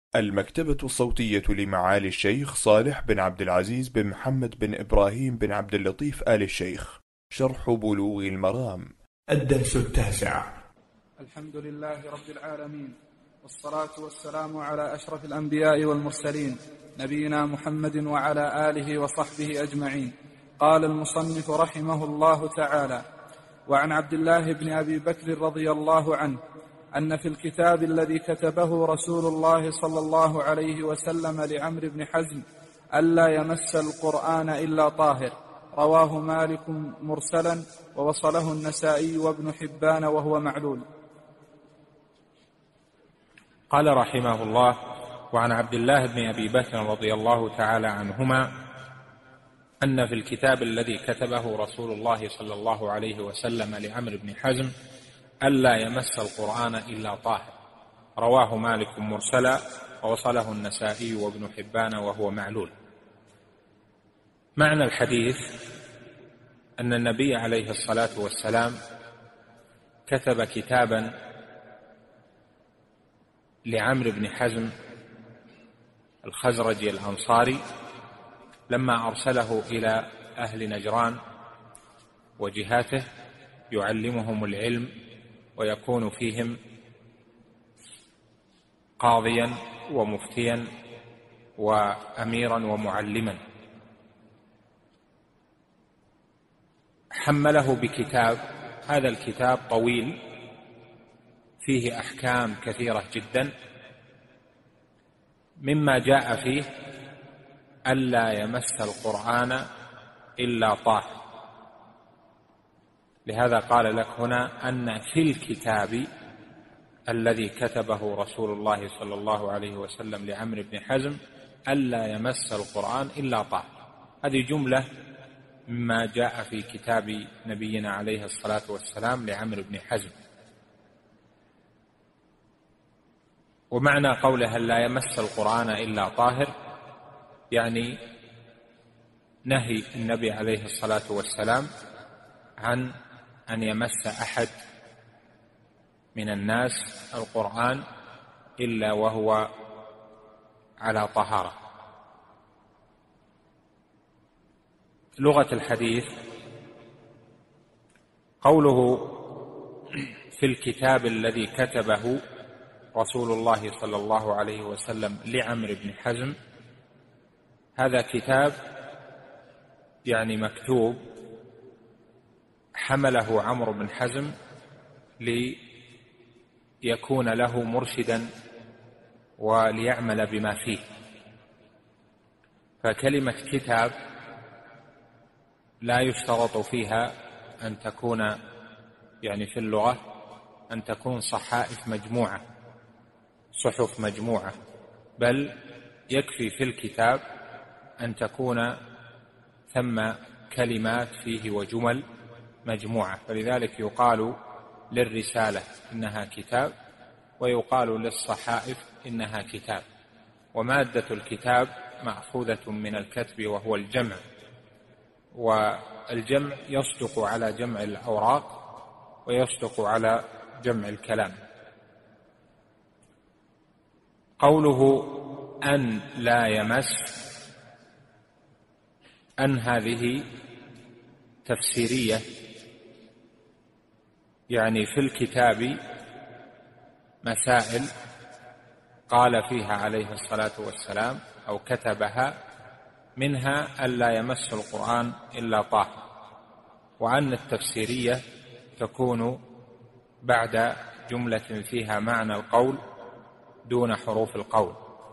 المكتبة الصوتية لمعالي الشيخ صالح بن عبد العزيز بن محمد بن إبراهيم بن عبد اللطيف آل الشيخ. شرح بلوغ المرام. الدرس 9. الحمد لله رب العالمين، والصلاة والسلام على أشرف الأنبياء والمرسلين، نبينا محمد وعلى آله وصحبه أجمعين. قال المصنف رحمه الله تعالى: وعن عبد الله بن أبي بكر رضي الله عنه أن في الكتاب الذي كتبه رسول الله صلى الله عليه وسلم لعمرو بن حزم ألا يمس القرآن إلا طاهر، رواه مالك مرسلا ووصله النسائي وابن حبان وهو معلول. قال رحمه الله: وعن عبد الله بن أبي بكر رضي الله تعالى عنهما أن في الكتاب الذي كتبه رسول الله صلى الله عليه وسلم لعمرو بن حزم ألا يمس القرآن إلا طاهر، رواه مالك مرسلا ووصله النسائي وابن حبان وهو معلول. معنى الحديث أن النبي عليه الصلاة والسلام كتب كتابا لعمرو بن حزم الخزرجي الأنصاري لما أرسله إلى أهل نجران وجهاته يعلمهم العلم ويكون فيهم قاضيا ومفتيا وأميرا ومعلما. حمله بكتاب، هذا الكتاب طويل فيه أحكام كثيرة جدا، مما جاء فيه ألا يمس القرآن إلا طاهر. لهذا قال لك هنا أن في الكتاب الذي كتبه رسول الله صلى الله عليه وسلم لعمرو بن حزم ألا يمس القرآن إلا طاهر. هذه جملة مما جاء في كتاب نبينا عليه الصلاة والسلام لعمرو بن حزم. ومعنى قوله لا يمس القرآن إلا طاهر يعني نهي النبي عليه الصلاة والسلام عن أن يمس أحد من الناس القرآن إلا وهو على طهارة. لغة الحديث قوله في الكتاب الذي كتبه رسول الله صلى الله عليه وسلم لعمرو بن حزم، هذا كتاب يعني مكتوب حمله عمرو بن حزم ليكون له مرشدا وليعمل بما فيه. فكلمة كتاب لا يشترط فيها أن تكون يعني في اللغة أن تكون صحائف مجموعة، صحف مجموعة، بل يكفي في الكتاب أن تكون ثم كلمات فيه وجمل مجموعة. فلذلك يقال للرسالة إنها كتاب، ويقال للصحائف إنها كتاب. ومادة الكتاب مأخوذة من الكتب وهو الجمع، والجمع يصدق على جمع الأوراق ويصدق على جمع الكلام. قوله أن لا يمس، أن هذه تفسيرية، يعني في الكتاب مسائل قال فيها عليه الصلاة والسلام أو كتبها، منها ألا يمس القرآن إلا طاهر. وأن التفسيرية تكون بعد جملة فيها معنى القول دون حروف القول،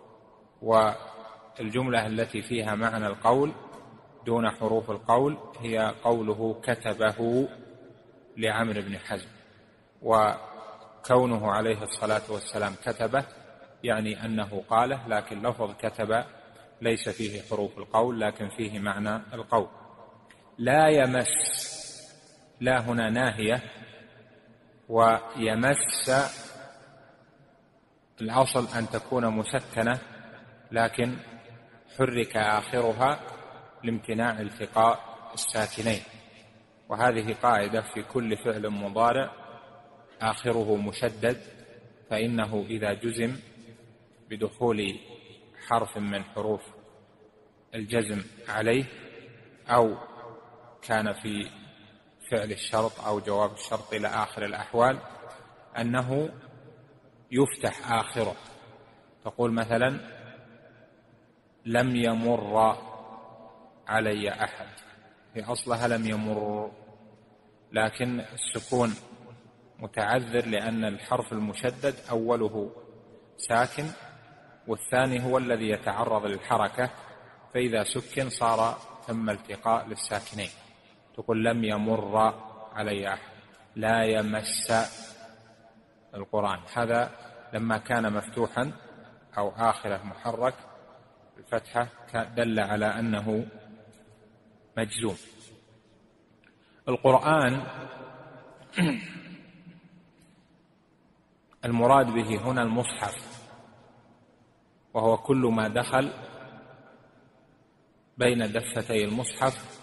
والجملة التي فيها معنى القول دون حروف القول هي قوله كتبه لعمرو بن حزم. وكونه عليه الصلاة والسلام كتبه يعني أنه قاله، لكن لفظ كتب ليس فيه حروف القول لكن فيه معنى القول. لا يمس، لا هنا ناهية، ويمس الأصل أن تكون مسكنة لكن حرك آخرها لامتناع التقاء الساكنين. وهذه قاعدة في كل فعل مضارع آخره مشدد، فإنه إذا جزم بدخول حرف من حروف الجزم عليه، أو كان في فعل الشرط أو جواب الشرط إلى آخر الأحوال، أنه يفتح آخره. تقول مثلا لم يمر علي أحد، في أصلها لم يمر، لكن السكون متعذر لأن الحرف المشدد أوله ساكن والثاني هو الذي يتعرض للحركة، فإذا سكن صار ثم التقاء للساكنين. تقول لم يمر علي أحد، لا يمس القرآن. هذا لما كان مفتوحا أو آخره محرك الفتحة دل على أنه مجزوم. القرآن المراد به هنا المصحف، وهو كل ما دخل بين دفتي المصحف،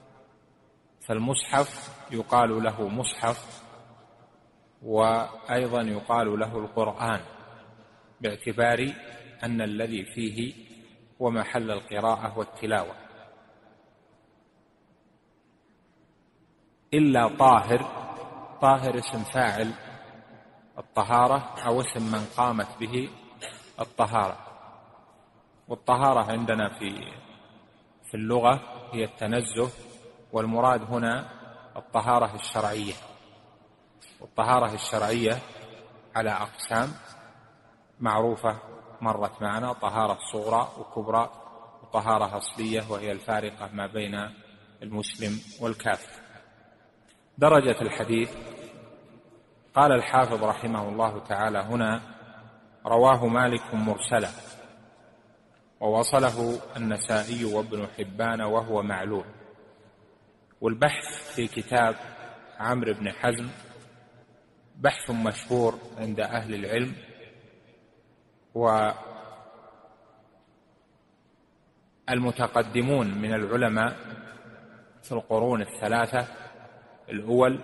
فالمصحف يقال له مصحف، وأيضا يقال له القرآن، باعتبار أن الذي فيه هو محل القراءة والتلاوة. إلا طاهر اسم فاعل الطهارة أو اسم من قامت به الطهارة. والطهارة عندنا في اللغة هي التنزه، والمراد هنا الطهارة الشرعية. والطهارة الشرعية على أقسام معروفة مرت معنا: طهارة صغرى وكبرى، وطهارة أصلية وهي الفارقة ما بين المسلم والكافر. درجة الحديث قال الحافظ رحمه الله تعالى هنا: رواه مالك مرسلا، ووصله النسائي وابن حبان وهو معلول. والبحث في كتاب عمرو بن حزم بحث مشهور عند أهل العلم، والمتقدمون من العلماء في القرون الثلاثة الأول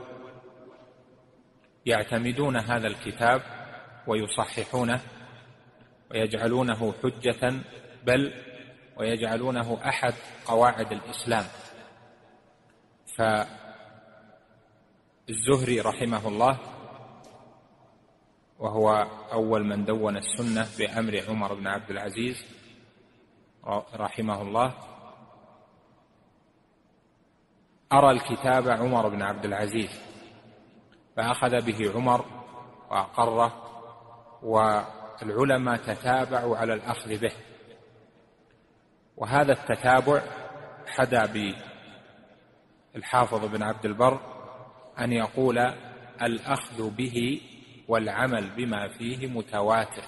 يعتمدون هذا الكتاب ويصححونه ويجعلونه حجة، بل ويجعلونه أحد قواعد الإسلام. فالزهري رحمه الله، وهو أول من دون السنة بأمر عمر بن عبد العزيز رحمه الله، أرى الكتاب عمر بن عبد العزيز، فأخذ به عمر وأقره، والعلماء تتابعوا على الأخذ به. وهذا التتابع حدا بالحافظ بن عبد البر أن يقول الأخذ به والعمل بما فيه متواتر،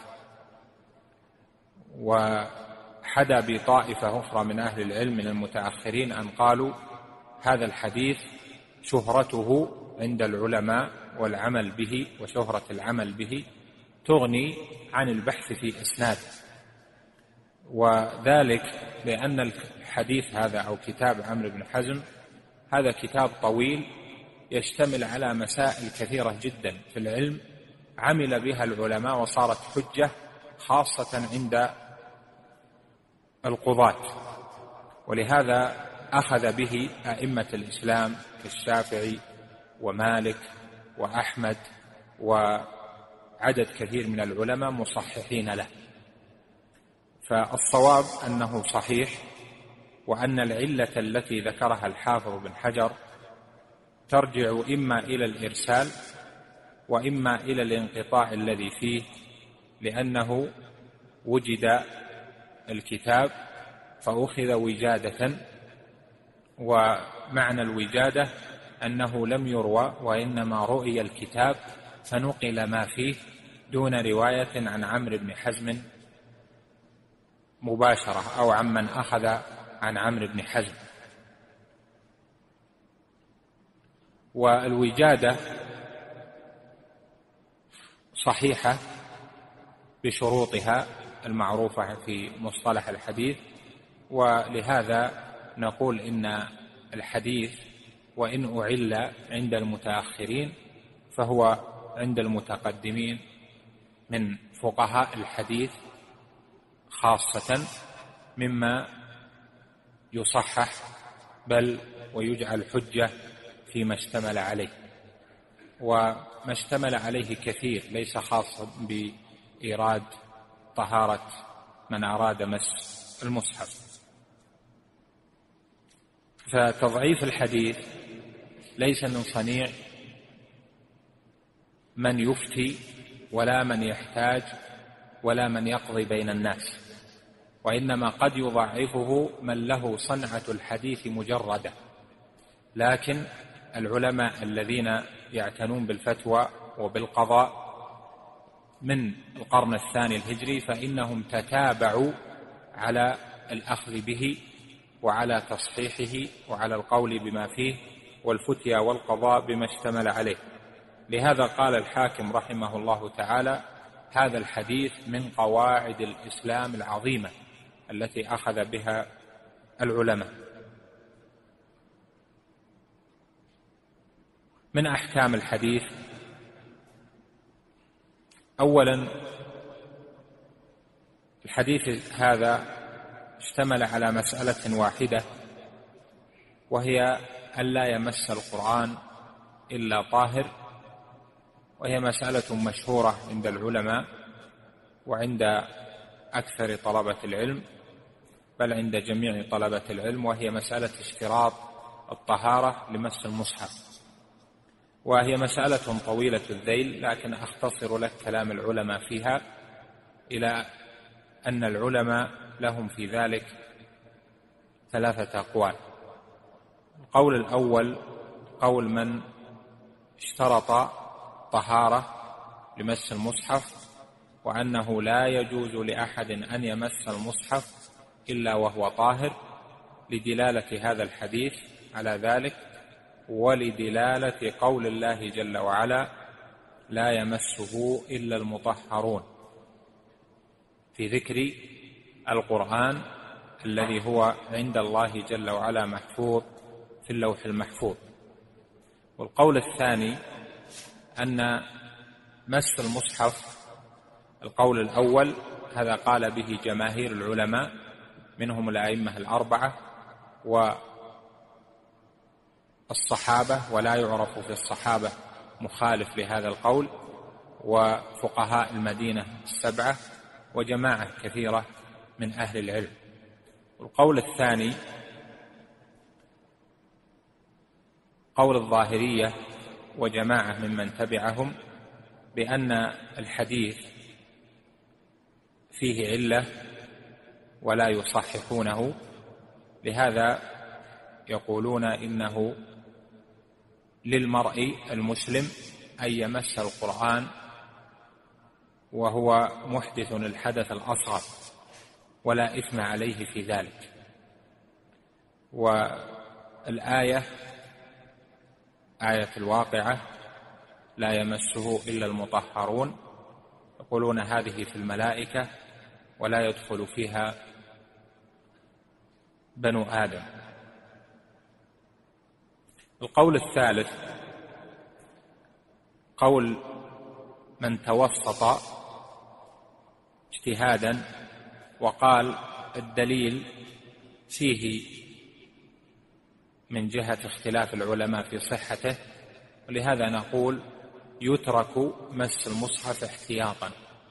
وحدا بطائفة أخرى من أهل العلم من المتأخرين أن قالوا هذا الحديث شهرته عند العلماء والعمل به، وشهرة العمل به تغني عن البحث في إسناده، وذلك لأن الحديث هذا أو كتاب عمرو بن حزم هذا كتاب طويل يشتمل على مسائل كثيرة جدا في العلم عمل بها العلماء وصارت حجة خاصة عند القضاة، ولهذا أخذ به أئمة الإسلام كالشافعي ومالك وأحمد وعدد كثير من العلماء مصححين له. فالصواب أنه صحيح، وأن العلة التي ذكرها الحافظ بن حجر ترجع إما إلى الإرسال وإما إلى الانقطاع الذي فيه، لأنه وجد الكتاب فأخذ وجادة، ومعنى الوجادة أنه لم يروى وإنما رؤي الكتاب فنقل ما فيه دون رواية عن عمرو بن حزم مباشرة أو عمن أخذ عن عمرو بن حزم. والوجادة صحيحة بشروطها المعروفة في مصطلح الحديث، ولهذا نقول إن الحديث وإن أعل عند المتأخرين فهو عند المتقدمين من فقهاء الحديث خاصة مما يصحح بل ويجعل حجة فيما اشتمل عليه، وما اشتمل عليه كثير ليس خاصا بإيراد طهارة من أراد مس المصحف. فتضعيف الحديث ليس من صنيع من يفتي ولا من يحتاج ولا من يقضي بين الناس، وإنما قد يضعفه من له صنعة الحديث مجردة. لكن العلماء الذين يعتنون بالفتوى وبالقضاء من القرن الثاني الهجري فإنهم تتابعوا على الأخذ به وعلى تصحيحه وعلى القول بما فيه والفتيا والقضاء بما اشتمل عليه. لهذا قال الحاكم رحمه الله تعالى: هذا الحديث من قواعد الإسلام العظيمة التي أخذ بها العلماء. من أحكام الحديث: أولا، الحديث هذا اشتمل على مسألة واحدة، وهي ألا يمس القرآن إلا طاهر، وهي مسألة مشهورة عند العلماء وعند أكثر طلبة العلم، بل عند جميع طلبة العلم، وهي مسألة اشتراط الطهارة لمس المصحف، وهي مسألة طويلة الذيل، لكن أختصر لك كلام العلماء فيها إلى أن العلماء لهم في ذلك 3 أقوال. القول الأول قول من اشترط طهارة لمس المصحف، وأنه لا يجوز لأحد أن يمس المصحف إلا وهو طاهر، لدلالة هذا الحديث على ذلك، ولدلالة قول الله جل وعلا: لا يمسه إلا المطهرون، في ذكر القرآن الذي هو عند الله جل وعلا محفوظ في اللوح المحفوظ. والقول الثاني أن مس المصحف، القول الأول هذا قال به جماهير العلماء منهم الأئمة 4 والصحابة، ولا يعرف في الصحابة مخالف لهذا القول، وفقهاء المدينة 7 وجماعة كثيرة من أهل العلم. والقول الثاني قول الظاهرية وجماعة ممن تبعهم بأن الحديث فيه علة ولا يصححونه، لهذا يقولون إنه للمرء المسلم أن يمس القرآن وهو محدث الحدث الأصغر ولا إثم عليه في ذلك. والآية آية الواقعة: لا يمسه إلا المطهرون، يقولون هذه في الملائكة ولا يدخل فيها بنو آدم. القول الثالث قول من توسط اجتهادا وقال الدليل فيه من جهة اختلاف العلماء في صحته، ولهذا نقول يترك مس المصحف احتياطا.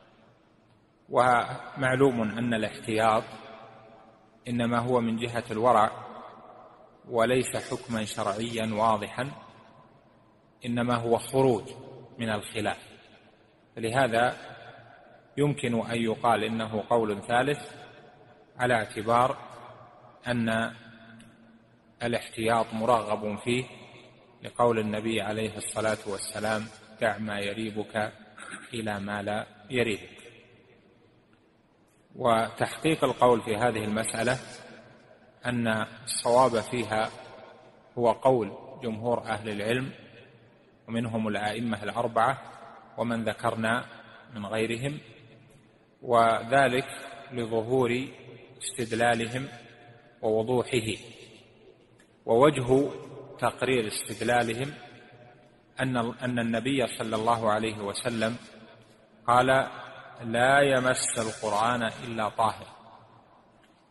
ومعلوم أن الاحتياط إنما هو من جهة الورع وليس حكما شرعيا واضحا، إنما هو خروج من الخلاف. لهذا يمكن أن يقال إنه قول ثالث على اعتبار أن الاحتياط مرغب فيه، لقول النبي عليه الصلاة والسلام: دع ما يريبك إلى ما لا يريبك. وتحقيق القول في هذه المسألة أن الصواب فيها هو قول جمهور أهل العلم ومنهم الأئمة 4 ومن ذكرنا من غيرهم، وذلك لظهور استدلالهم ووضوحه. ووجه تقرير استدلالهم أن النبي صلى الله عليه وسلم قال: لا يمس القرآن إلا طاهر،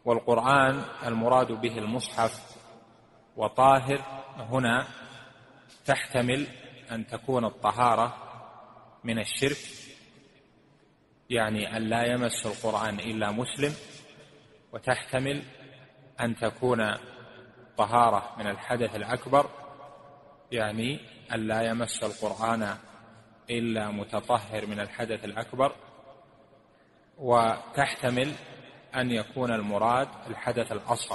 والقرآن المراد به المصحف، وطاهر هنا تحتمل أن تكون الطهارة من الشرك، يعني أن لا يمس القرآن إلا مسلم، وتحتمل أن تكون طهارة من الحدث الأكبر، يعني أن لا يمس القرآن إلا متطهر من الحدث الأكبر، وتحتمل أن يكون المراد الحدث الأصغر.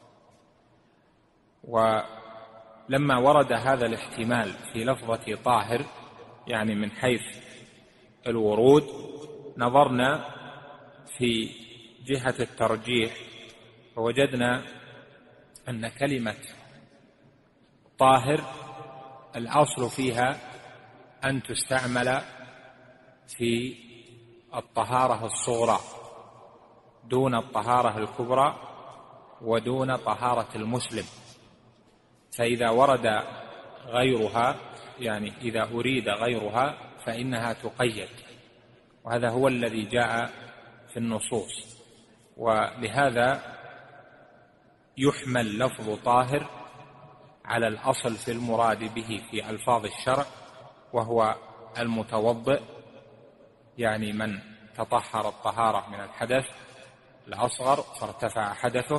ولما ورد هذا الاحتمال في لفظة طاهر، يعني من حيث الورود، نظرنا في جهة الترجيح فوجدنا أن كلمة طاهر الأصل فيها أن تستعمل في الطهارة الصغرى دون الطهارة الكبرى ودون طهارة المسلم. فإذا ورد غيرها، يعني إذا أريد غيرها، فإنها تقيد، وهذا هو الذي جاء في النصوص. ولهذا يحمل لفظ طاهر على الأصل في المراد به في ألفاظ الشرع، وهو المتوضئ، يعني من تطهر الطهارة من الحدث الأصغر فارتفع حدثه.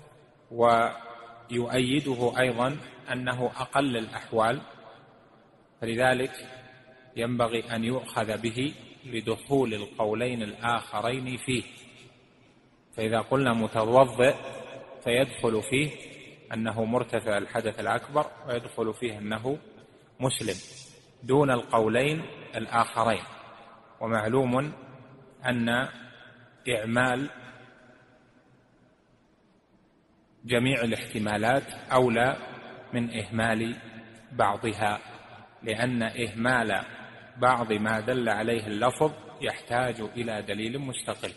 ويؤيده أيضا أنه أقل الأحوال، فلذلك ينبغي أن يؤخذ به لدخول القولين الآخرين فيه. فإذا قلنا متوضئ فيدخل فيه أنه مرتفع الحدث الأكبر، ويدخل فيه أنه مسلم دون القولين الآخرين. ومعلوم أن إعمال جميع الاحتمالات أولى من إهمال بعضها، لأن إهمال بعض ما دل عليه اللفظ يحتاج إلى دليل مستقل.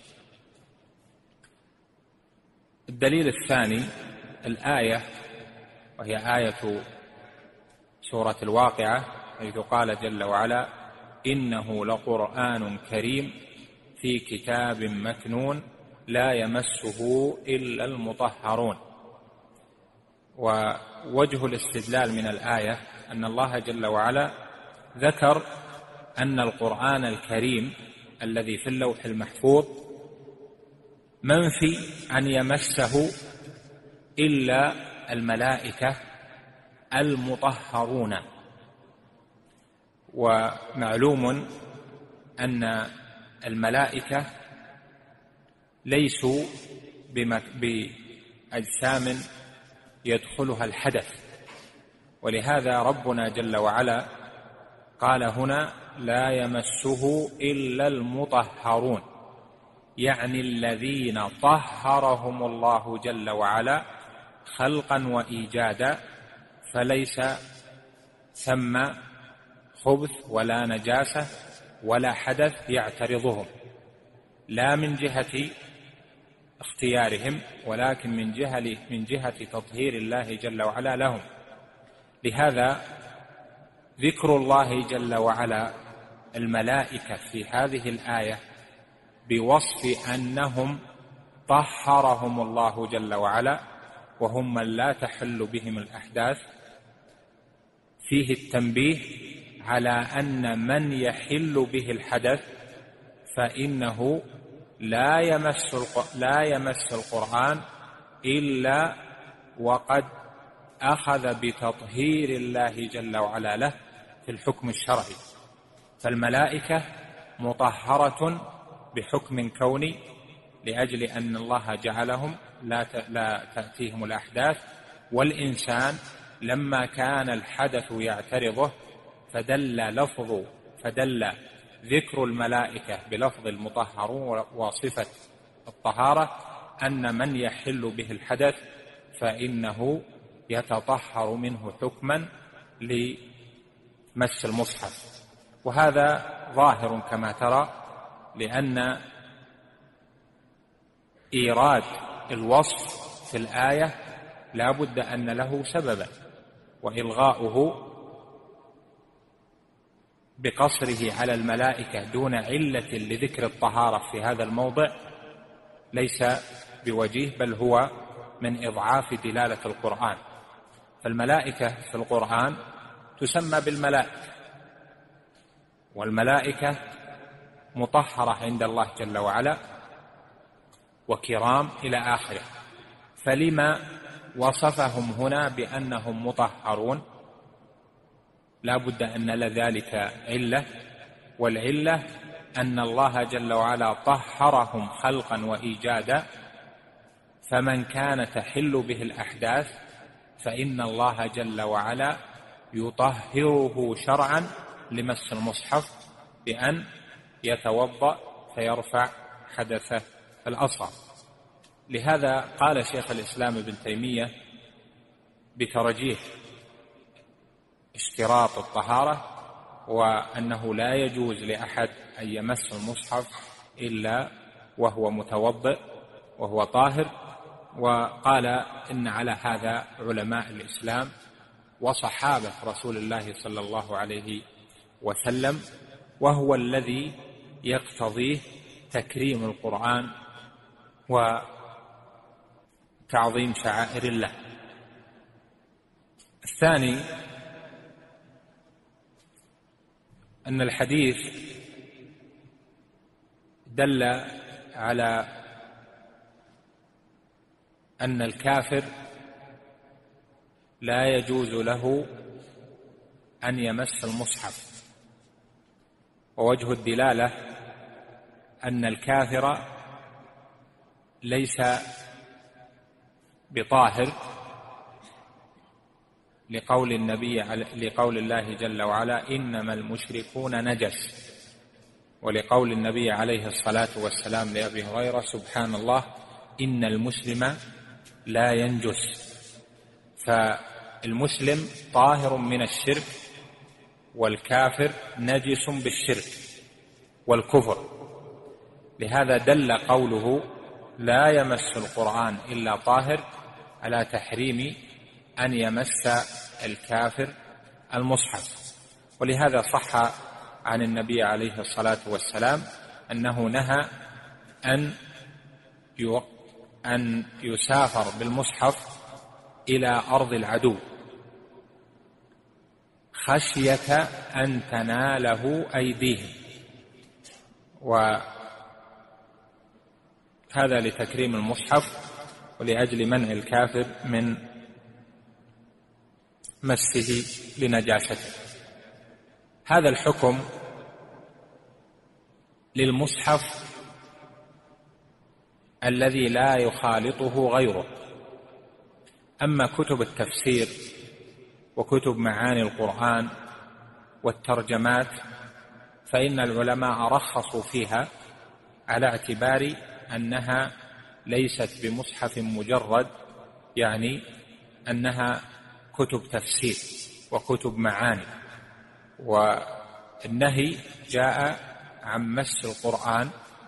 الدليل الثاني الآية، وهي آية سورة الواقعة، حيث قال جل وعلا: إنه لقرآن كريم في كتاب مكنون لا يمسه إلا المطهرون. ووجه الاستدلال من الآية أن الله جل وعلا ذكر أن القرآن الكريم الذي في اللوح المحفوظ منفي أن يمسه إلا الملائكة المطهرون. ومعلوم أن الملائكة ليسوا بأجسام يدخلها الحدث، ولهذا ربنا جل وعلا قال هنا: لا يمسه إلا المطهرون، يعني الذين طهرهم الله جل وعلا خلقا وإيجادا، فليس ثم خبث ولا نجاسة ولا حدث يعترضهم، لا من جهة اختيارهم، ولكن من جهة تطهير الله جل وعلا لهم. لهذا ذكر الله جل وعلا الملائكة في هذه الآية بوصف أنهم طهرهم الله جل وعلا وهم من لا تحل بهم الأحداث، فيه التنبيه على أن من يحل به الحدث فإنه لا يمس القرآن إلا وقد أخذ بتطهير الله جل وعلا له في الحكم الشرعي. فالملائكة مطهرة بحكم كوني لأجل أن الله جعلهم لا تأتيهم الأحداث، والإنسان لما كان الحدث يعترضه فدل ذكر الملائكة بلفظ المطهرون وصفة الطهارة أن من يحل به الحدث فإنه يتطهر منه حكما لمس المصحف. وهذا ظاهر كما ترى، لأن إيراد الوصف في الآية لا بد أن له سببا، وإلغاؤه بقصره على الملائكة دون علة لذكر الطهارة في هذا الموضع ليس بوجيه، بل هو من إضعاف دلالة القرآن. فالملائكة في القرآن تسمى بالملائكة، والملائكة مطهرة عند الله جل وعلا وكرام إلى آخره. فلما وصفهم هنا بأنهم مطهرون؟ لا بد أن لذلك علة، والعلة أن الله جل وعلا طهرهم خلقا وإيجادا، فمن كان تحل به الأحداث فإن الله جل وعلا يطهره شرعا لمس المصحف بأن يتوضأ فيرفع حدثه الأصغر. لهذا قال شيخ الإسلام ابن تيمية بترجيح اشتراط الطهارة، وأنه لا يجوز لأحد أن يمس المصحف إلا وهو متوضئ وهو طاهر. وقال إن على هذا علماء الإسلام وصحابة رسول الله صلى الله عليه وسلم، وهو الذي يقتضيه تكريم القرآن وتعظيم شعائر الله. الثاني أن الحديث دل على أن الكافر لا يجوز له أن يمس المصحف، ووجه الدلالة أن الكافر ليس بطاهر لقول الله جل وعلا إنما المشركون نجس، ولقول النبي عليه الصلاة والسلام لأبي هريرة سبحان الله إن المسلم لا ينجس. فالمسلم طاهر من الشرك، والكافر نجس بالشرك والكفر. لهذا دل قوله لا يمس القرآن إلا طاهر على تحريم أن يمس الكافر المصحف. ولهذا صح عن النبي عليه الصلاة والسلام أنه نهى أن يسافر بالمصحف إلى أرض العدو خشية أن تناله أيديهم، وهذا لتكريم المصحف ولأجل منع الكافر من مسه لنجاسته. هذا الحكم للمصحف الذي لا يخالطه غيره. أما كتب التفسير وكتب معاني القرآن والترجمات فإن العلماء رخصوا فيها على اعتبار أنها ليست بمصحف مجرد، يعني أنها كتب تفسير وكتب معاني، والنهي جاء عن مس القرآن،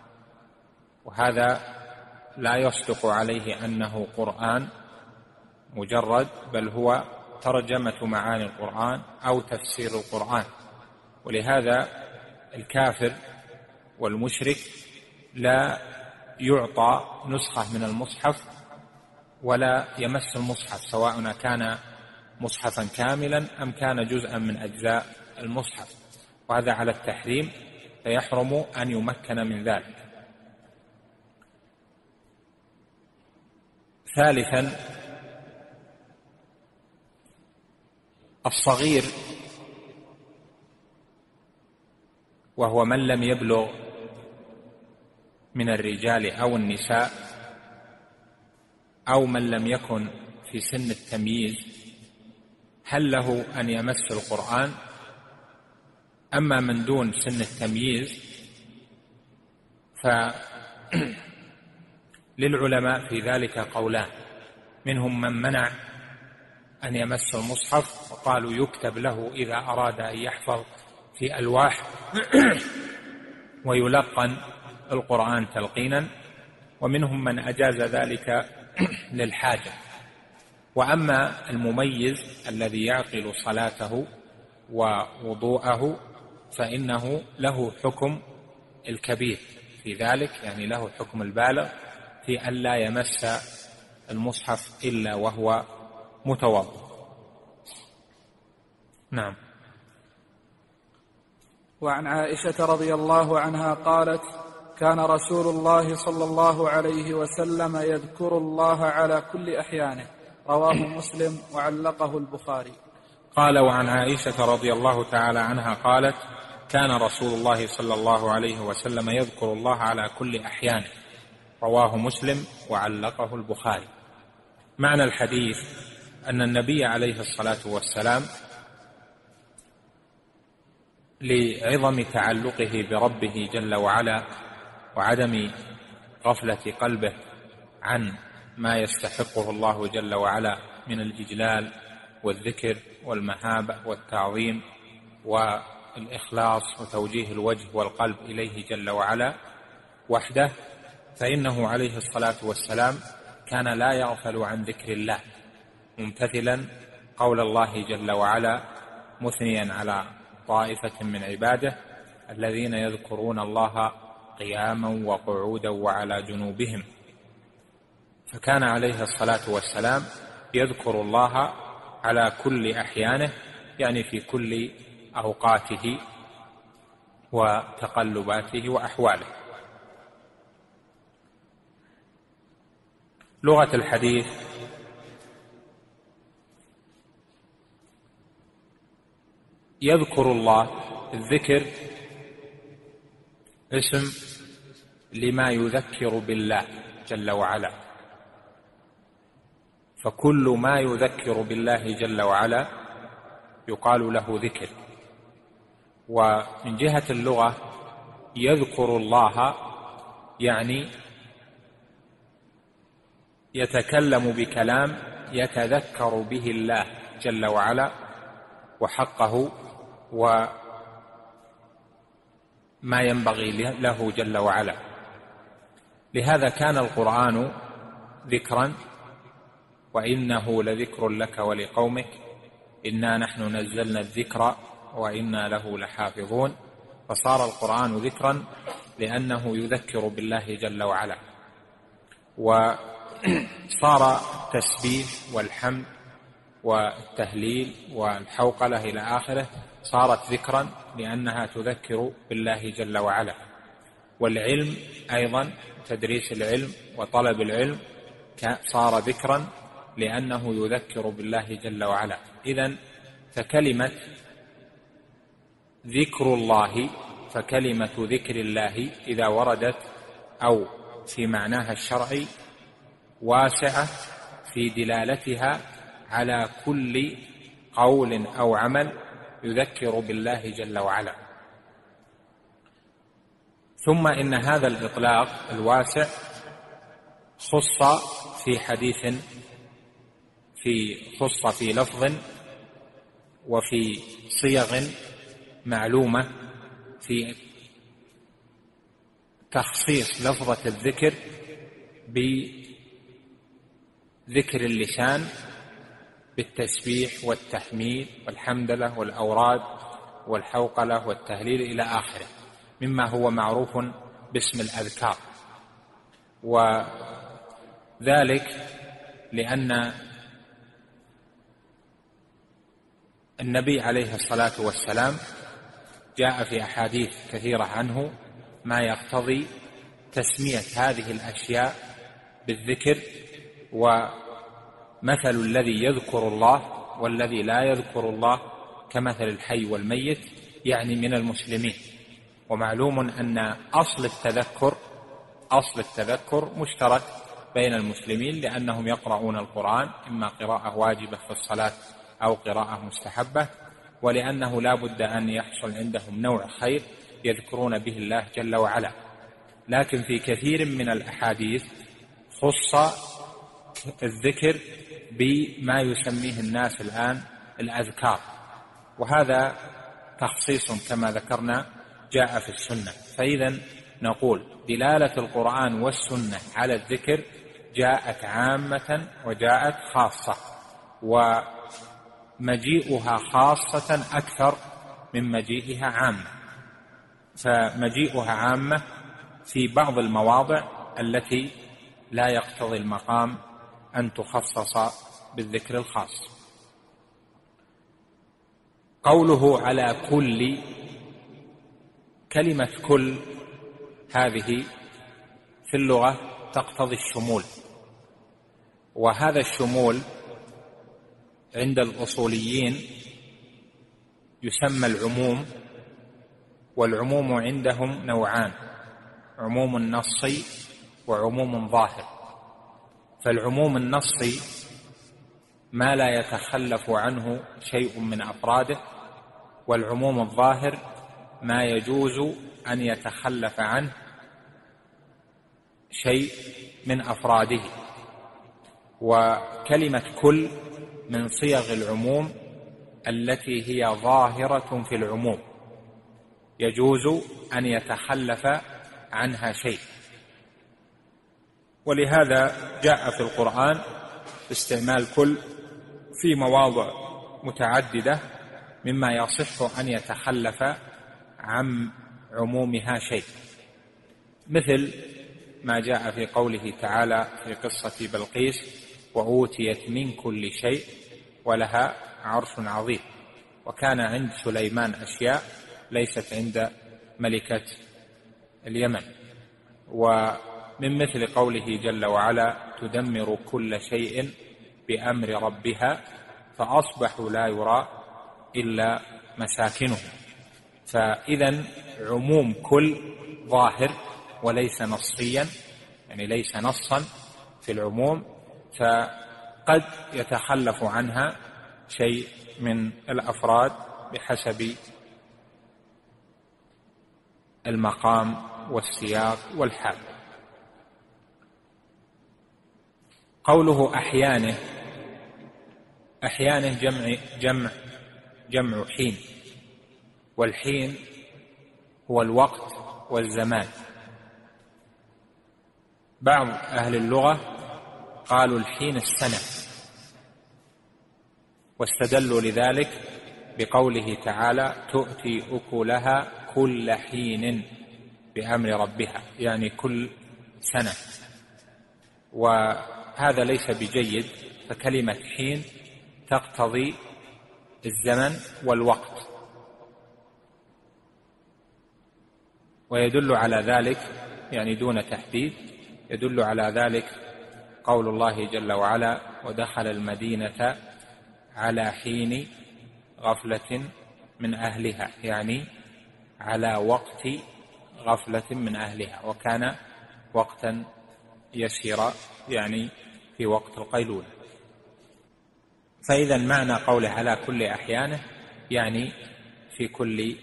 وهذا لا يصدق عليه أنه قرآن مجرد، بل هو ترجمة معاني القرآن أو تفسير القرآن. ولهذا الكافر والمشرك لا يعطى نسخة من المصحف ولا يمس المصحف، سواء كان مصحفا كاملا أم كان جزءا من أجزاء المصحف، وهذا على التحريم، فيحرم أن يمكن من ذلك. ثالثا الصغير، وهو من لم يبلغ من الرجال أو النساء، أو من لم يكن في سن التمييز، هل له أن يمس القرآن؟ أما من دون سن التمييز فللعلماء في ذلك قولان، منهم من منع أن يمس المصحف وقالوا يكتب له إذا أراد أن يحفظ في ألواح ويلقن القرآن تلقينا، ومنهم من أجاز ذلك للحاجة. وأما المميز الذي يعقل صلاته ووضوءه فإنه له حكم الكبير في ذلك، يعني له حكم البالغ في ألا يمس المصحف إلا وهو متوضئ. نعم. وعن عائشة رضي الله عنها قالت: كان رسول الله صلى الله عليه وسلم يذكر الله على كل أحيانه. رواه مسلم وعلقه البخاري. قال: وعن عائشة رضي الله تعالى عنها قالت: كان رسول الله صلى الله عليه وسلم يذكر الله على كل أحيانه. رواه مسلم وعلقه البخاري. معنى الحديث أن النبي عليه الصلاة والسلام لعظم تعلقه بربه جل وعلا وعدم غفلة قلبه عن ما يستحقه الله جل وعلا من الإجلال والذكر والمهابة والتعظيم والإخلاص وتوجيه الوجه والقلب إليه جل وعلا وحده، فإنه عليه الصلاة والسلام كان لا يغفل عن ذكر الله، ممتثلا قول الله جل وعلا مثنيا على طائفة من عباده الذين يذكرون الله قياما وقعودا وعلى جنوبهم. فكان عليه الصلاة والسلام يذكر الله على كل أحيانه، يعني في كل أوقاته وتقلباته وأحواله. لغة الحديث: يذكر الله، الذكر اسم لما يذكر بالله جل وعلا، فكل ما يذكر بالله جل وعلا يقال له ذكر. ومن جهة اللغة يذكر الله يعني يتكلم بكلام يتذكر به الله جل وعلا وحقه وما ينبغي له جل وعلا. لهذا كان القرآن ذكرا: وإنه لذكر لك ولقومك إنا نحن نزلنا الذكر وإنا له لحافظون. فصار القرآن ذكرا لأنه يذكر بالله جل وعلا، وصار التسبيح والحمد والتهليل والحوقلة إلى آخره صارت ذكرا لأنها تذكر بالله جل وعلا. والعلم أيضا، تدريس العلم وطلب العلم صار ذكرا لأنه يذكر بالله جل وعلا. إذن فكلمة ذكر الله، فكلمة ذكر الله إذا وردت أو في معناها الشرعي واسعة في دلالتها على كل قول أو عمل يذكر بالله جل وعلا. ثم إن هذا الإطلاق الواسع خص في حديث خص في لفظ وفي صيغ معلومة في تخصيص لفظة الذكر بذكر اللسان بالتسبيح والتحميد والحمدلة والأوراد والحوقلة والتهليل إلى آخره مما هو معروف باسم الأذكار. وذلك لأن النبي عليه الصلاة والسلام جاء في أحاديث كثيرة عنه ما يقتضي تسمية هذه الأشياء بالذكر. ومثل الذي يذكر الله والذي لا يذكر الله كمثل الحي والميت، يعني من المسلمين. ومعلوم أن أصل التذكر مشترك بين المسلمين، لأنهم يقرؤون القرآن إما قراءة واجبة في الصلاة أو قراءة مستحبة، ولأنه لا بد أن يحصل عندهم نوع خير يذكرون به الله جل وعلا. لكن في كثير من الأحاديث خص الذكر بما يسميه الناس الآن الأذكار، وهذا تخصيص كما ذكرنا جاء في السنة. فإذا نقول دلالة القرآن والسنة على الذكر جاءت عامة وجاءت خاصة، ومجيئها خاصة أكثر من مجيئها عامة. فمجيئها عامة في بعض المواضع التي لا يقتضي المقام أن تخصص بالذكر الخاص. قوله على كل، كلمة كل هذه في اللغة تقتضي الشمول، وهذا الشمول عند الأصوليين يسمى العموم، والعموم عندهم نوعان: عموم نصي وعموم ظاهر. فالعموم النصي ما لا يتخلف عنه شيء من أفراده، والعموم الظاهر ما يجوز أن يتخلف عنه شيء من أفراده. وكلمة كل من صيغ العموم التي هي ظاهرة في العموم يجوز أن يتخلف عنها شيء، ولهذا جاء في القرآن استعمال كل في مواضع متعددة مما يصح أن يتخلف عن عمومها شيء، مثل ما جاء في قوله تعالى في قصة بلقيس: وأوتيت من كل شيء ولها عرش عظيم. وكان عند سليمان أشياء ليست عند ملكة اليمن. ومن مثل قوله جل وعلا: تدمر كل شيء بأمر ربها فأصبحوا لا يرى إلا مساكنهم. فإذا عموم كل ظاهر وليس نصيا، يعني ليس نصا في العموم، فقد يتخلف عنها شيء من الأفراد بحسب المقام والسياق والحال. قوله أحيانه، أحيانه جمع حين، والحين هو الوقت والزمان. بعض أهل اللغة قالوا الحين السنة، واستدلوا لذلك بقوله تعالى: تؤتي أكلها كل حين بأمر ربها، يعني كل سنة. وهذا ليس بجيد، فكلمة حين تقتضي الزمن والوقت. ويدل على ذلك، يعني دون تحديد، يدل على ذلك قول الله جل وعلا: ودخل المدينة على حين غفلة من أهلها، يعني على وقت غفلة من أهلها، وكان وقتا يسيرا، يعني في وقت القيلولة. فإذا معنى قوله على كل أحيانه يعني في كل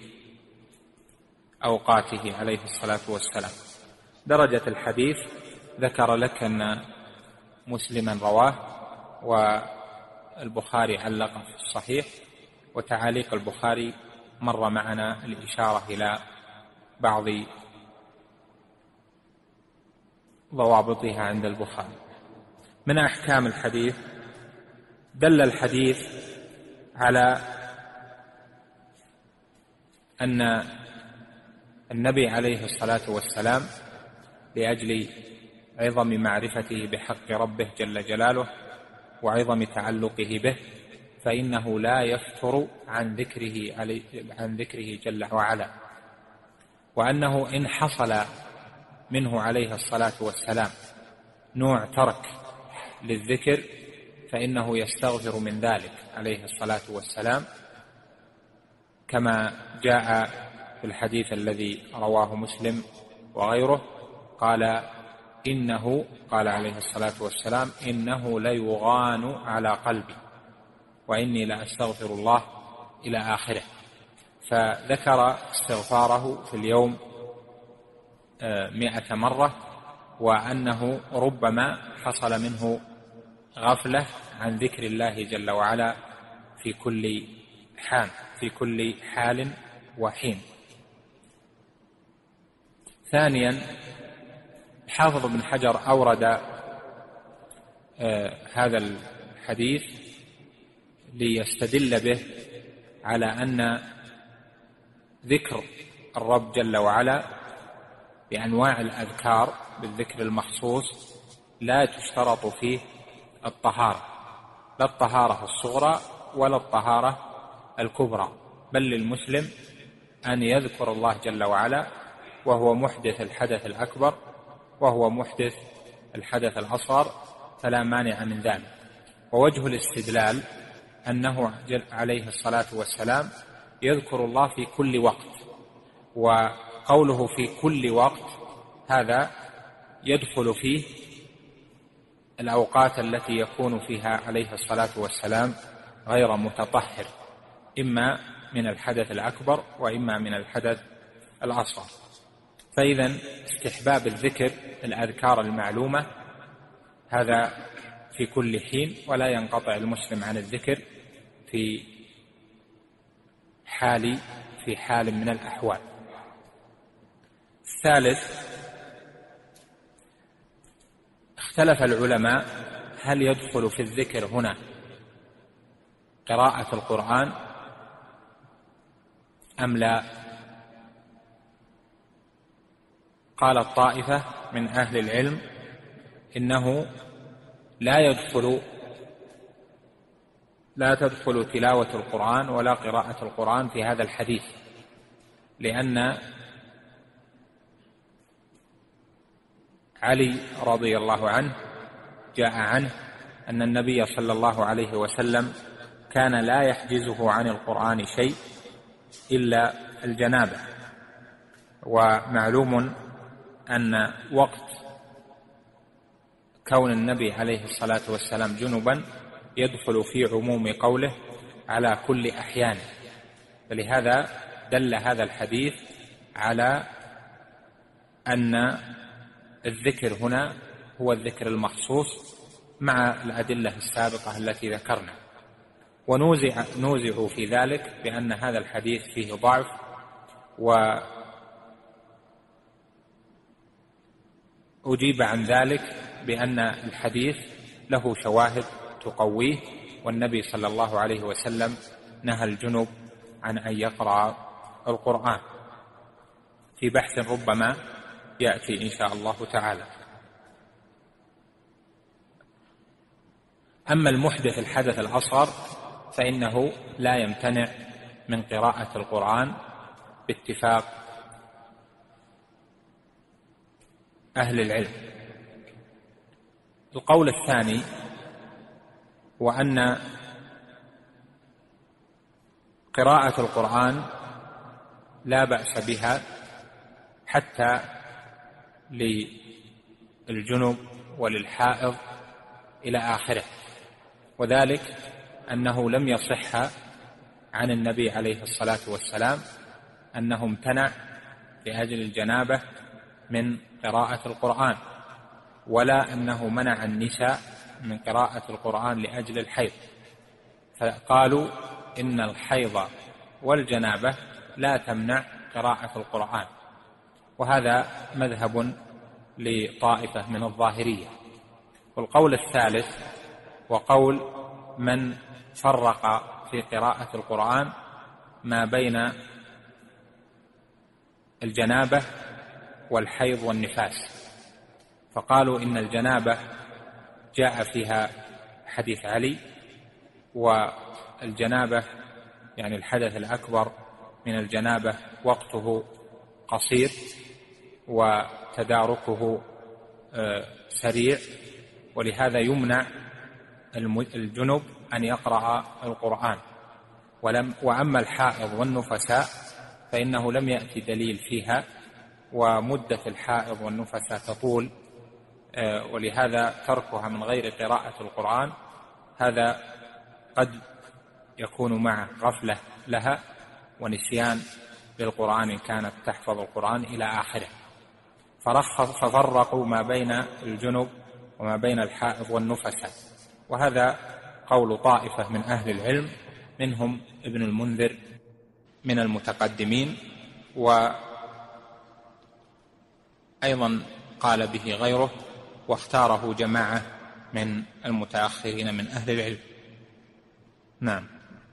أوقاته عليه الصلاة والسلام. درجة الحديث ذكر لك أن مسلما رواه، والبخاري علق في الصحيح، وتعاليق البخاري مر معنا الإشارة إلى بعض ضوابطها عند البخاري. من أحكام الحديث: دل الحديث على أن النبي عليه الصلاة والسلام لأجل عظم معرفته بحق ربه جل جلاله وعظم تعلقه به، فإنه لا يفتر عن ذكره جل وعلا، وأنه إن حصل منه عليه الصلاة والسلام نوع ترك للذكر فإنه يستغفر من ذلك عليه الصلاة والسلام، كما جاء في الحديث الذي رواه مسلم وغيره قال عليه الصلاة والسلام: إنه ليغان على قلبي وإني لأستغفر الله إلى آخره. فذكر استغفاره في اليوم 100 مرة، وأنه ربما حصل منه غفلة عن ذكر الله جل وعلا في كل حال وحين. ثانيا، حافظ ابن حجر أورد هذا الحديث ليستدل به على أن ذكر الرب جل وعلا بأنواع الأذكار بالذكر المخصوص لا تشترط فيه الطهارة، لا الطهارة الصغرى ولا الطهارة الكبرى، بل للمسلم أن يذكر الله جل وعلا وهو محدث الحدث الأكبر وهو محدث الحدث الأصغر، فلا مانع من ذلك. ووجه الاستدلال أنه عليه الصلاة والسلام يذكر الله في كل وقت، وقوله في كل وقت هذا يدخل فيه الأوقات التي يكون فيها عليه الصلاة والسلام غير متطهر، إما من الحدث الأكبر وإما من الحدث الأصغر. فإذا استحباب الذكر الأذكار المعلومة هذا في كل حين، ولا ينقطع المسلم عن الذكر في حال من الأحوال. الثالث، اختلف العلماء هل يدخل في الذكر هنا قراءة القرآن أم لا. قال طائفة من أهل العلم إنه لا تدخل تلاوة القرآن ولا قراءة القرآن في هذا الحديث، لأن علي رضي الله عنه جاء عنه أن النبي صلى الله عليه وسلم كان لا يحجزه عن القرآن شيء إلا الجنابة. ومعلوم أن وقت كون النبي عليه الصلاة والسلام جنبا يدخل في عموم قوله على كل أحيان، فلهذا دل هذا الحديث على أن الذكر هنا هو الذكر المخصوص مع الأدلة السابقة التي ذكرنا. ونوزع في ذلك بأن هذا الحديث فيه ضعف، وأجيب عن ذلك بأن الحديث له شواهد تقويه، والنبي صلى الله عليه وسلم نهى الجنب عن أن يقرأ القرآن في بحث ربما يأتي إن شاء الله تعالى. أما المحدث الحدث الأصغر فإنه لا يمتنع من قراءة القرآن باتفاق أهل العلم. القول الثاني وأن قراءة القرآن لا بأس بها حتى للجنب وللحائض إلى آخره، وذلك أنه لم يصح عن النبي عليه الصلاة والسلام أنه امتنع لأجل الجنابة من قراءة القرآن، ولا أنه منع النساء من قراءة القرآن لأجل الحيض، فقالوا إن الحيض والجنابة لا تمنع قراءة القرآن، وهذا مذهب لطائفة من الظاهرية. والقول الثالث وقول من فرق في قراءة القرآن ما بين الجنابة والحيض والنفاس، فقالوا إن الجنابة جاء فيها حديث علي، والجنابة يعني الحدث الأكبر من الجنابة وقته قصير وتداركه سريع، ولهذا يمنع الجنب أن يقرأ القرآن. وأما الحائض والنفساء فإنه لم يأتي دليل فيها، ومدة الحائض والنفساء تطول، ولهذا تركها من غير قراءة القرآن هذا قد يكون مع غفلة لها ونسيان للقرآن إن كانت تحفظ القرآن إلى آخره، ففرقوا ما بين الجنب وما بين الحائض والنفساء. وهذا قول طائفة من أهل العلم منهم ابن المنذر من المتقدمين، وأيضا قال به غيره، واختاره جماعة من المتأخرين من أهل العلم. نعم.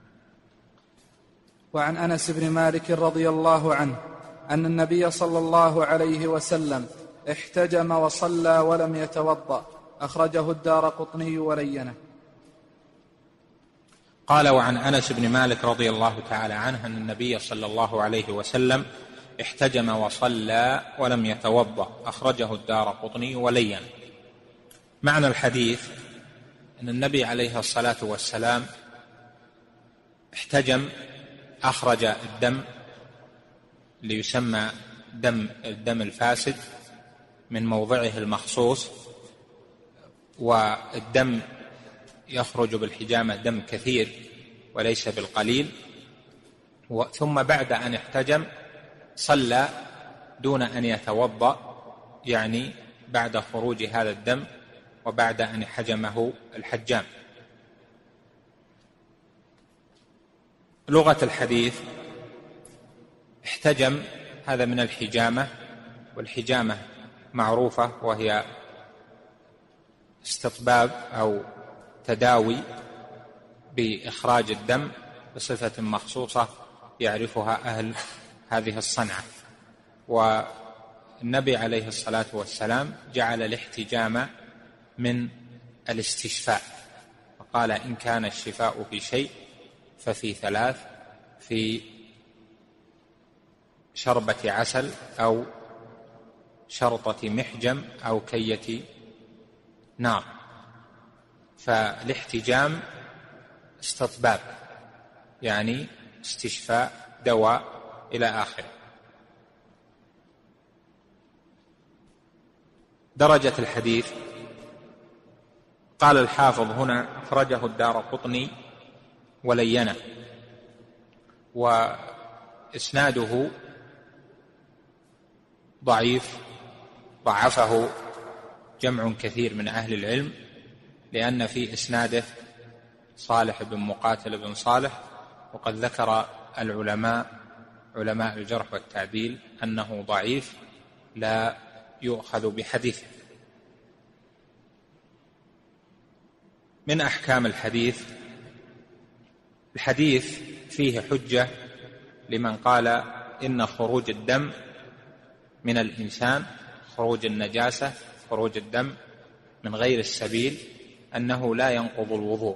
وعن أنس بن مالك رضي الله عنه أن النبي صلى الله عليه وسلم احتجم وصلى ولم يتوضأ، أخرجه الدارقطني ولينه. قال: وعن أنس بن مالك رضي الله تعالى عنه أن النبي صلى الله عليه وسلم احتجم وصلى ولم يتوضأ، أخرجه الدارقطني ولينه. معنى الحديث أن النبي عليه الصلاة والسلام احتجم، أخرج الدم ليسمى الدم الفاسد من موضعه المخصوص، والدم يخرج بالحجامة دم كثير وليس بالقليل. ثم بعد أن احتجم صلى دون أن يتوضأ، يعني بعد خروج هذا الدم وبعد أن حجمه الحجام. لغة الحديث: احتجم، هذا من الحجامة، والحجامة معروفة وهي استطباب أو تداوي بإخراج الدم بصفة مخصوصة يعرفها أهل هذه الصنعة. والنبي عليه الصلاة والسلام جعل الاحتجام من الاستشفاء، فقال: إن كان الشفاء في شيء ففي ثلاث: في شربة عسل أو شرطة محجم أو كية نار. فالاحتجام استطباب، يعني استشفاء، دواء، إلى آخره. درجة الحديث: قال الحافظ هنا: أخرجه الدارقطني ولينه، وإسناده ضعيف، ضعفه جمع كثير من أهل العلم، لأن في إسناده صالح بن مقاتل بن صالح، وقد ذكر علماء الجرح والتعديل أنه ضعيف لا يؤخذ بحديثه. من أحكام الحديث فيه حجة لمن قال إن خروج الدم من الإنسان، خروج النجاسة، خروج الدم من غير السبيل، أنه لا ينقض الوضوء،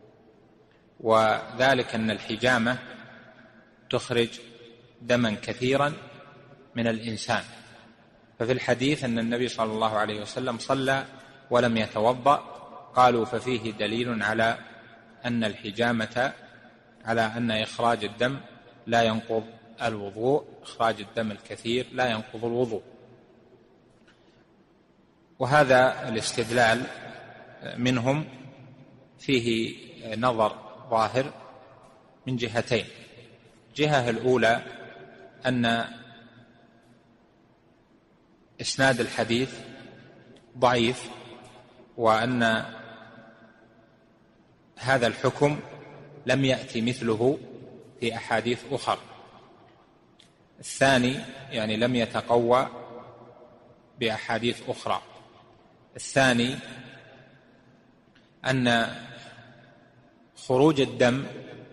وذلك أن الحجامة تخرج دما كثيرا من الإنسان. ففي الحديث أن النبي صلى الله عليه وسلم صلى ولم يتوضأ، قالوا: ففيه دليل على أن الحجامة، على أن إخراج الدم لا ينقض الوضوء، إخراج الدم الكثير لا ينقض الوضوء. وهذا الاستدلال منهم فيه نظر ظاهر من جهتين. الجهة الأولى أن إسناد الحديث ضعيف، وأن هذا الحكم لم يأتي مثله في أحاديث أخرى. الثاني، يعني لم يتقوى بأحاديث أخرى. الثاني أن خروج الدم،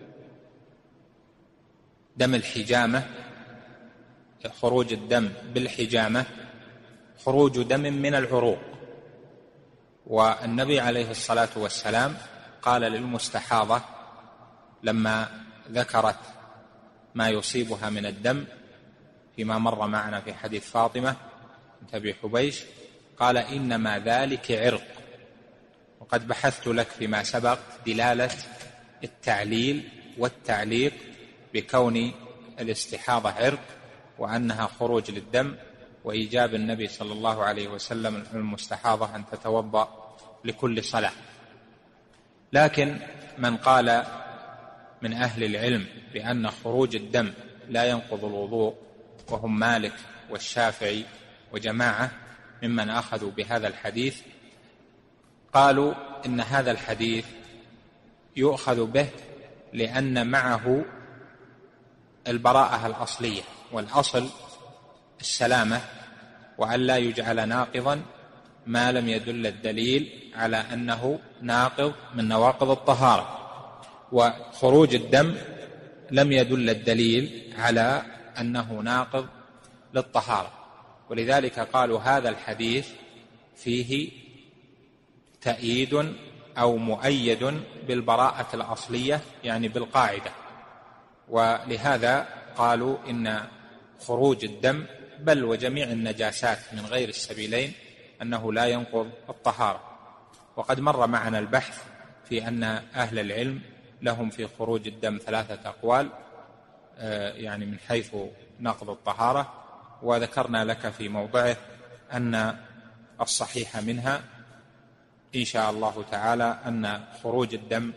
دم الحجامة، خروج الدم بالحجامة خروج دم من العروق، والنبي عليه الصلاة والسلام قال للمستحاضة لما ذكرت ما يصيبها من الدم فيما مر معنا في حديث فاطمة بنت أبي حبيش، قال: إنما ذلك عرق. وقد بحثت لك فيما سبق دلالة التعليل والتعليق بكون الاستحاضة عرق، وأنها خروج للدم، وإيجاب النبي صلى الله عليه وسلم المستحاضة أن تتوضأ لكل صلاة. لكن من قال من أهل العلم بأن خروج الدم لا ينقض الوضوء، وهم مالك والشافعي وجماعة ممن أخذوا بهذا الحديث، قالوا إن هذا الحديث يؤخذ به لأن معه البراءة الأصلية، والأصل السلامة، وأن لا يجعل ناقضا ما لم يدل الدليل على أنه ناقض من نواقض الطهارة. وخروج الدم لم يدل الدليل على أنه ناقض للطهارة، ولذلك قالوا هذا الحديث فيه تأييد أو مؤيد بالبراءة الأصلية، يعني بالقاعدة. ولهذا قالوا إن خروج الدم بل وجميع النجاسات من غير السبيلين أنه لا ينقض الطهارة. وقد مر معنا البحث في أن أهل العلم لهم في خروج الدم 3 أقوال، يعني من حيث نقض الطهارة، وذكرنا لك في موضعه أن الصحيح منها إن شاء الله تعالى أن خروج الدم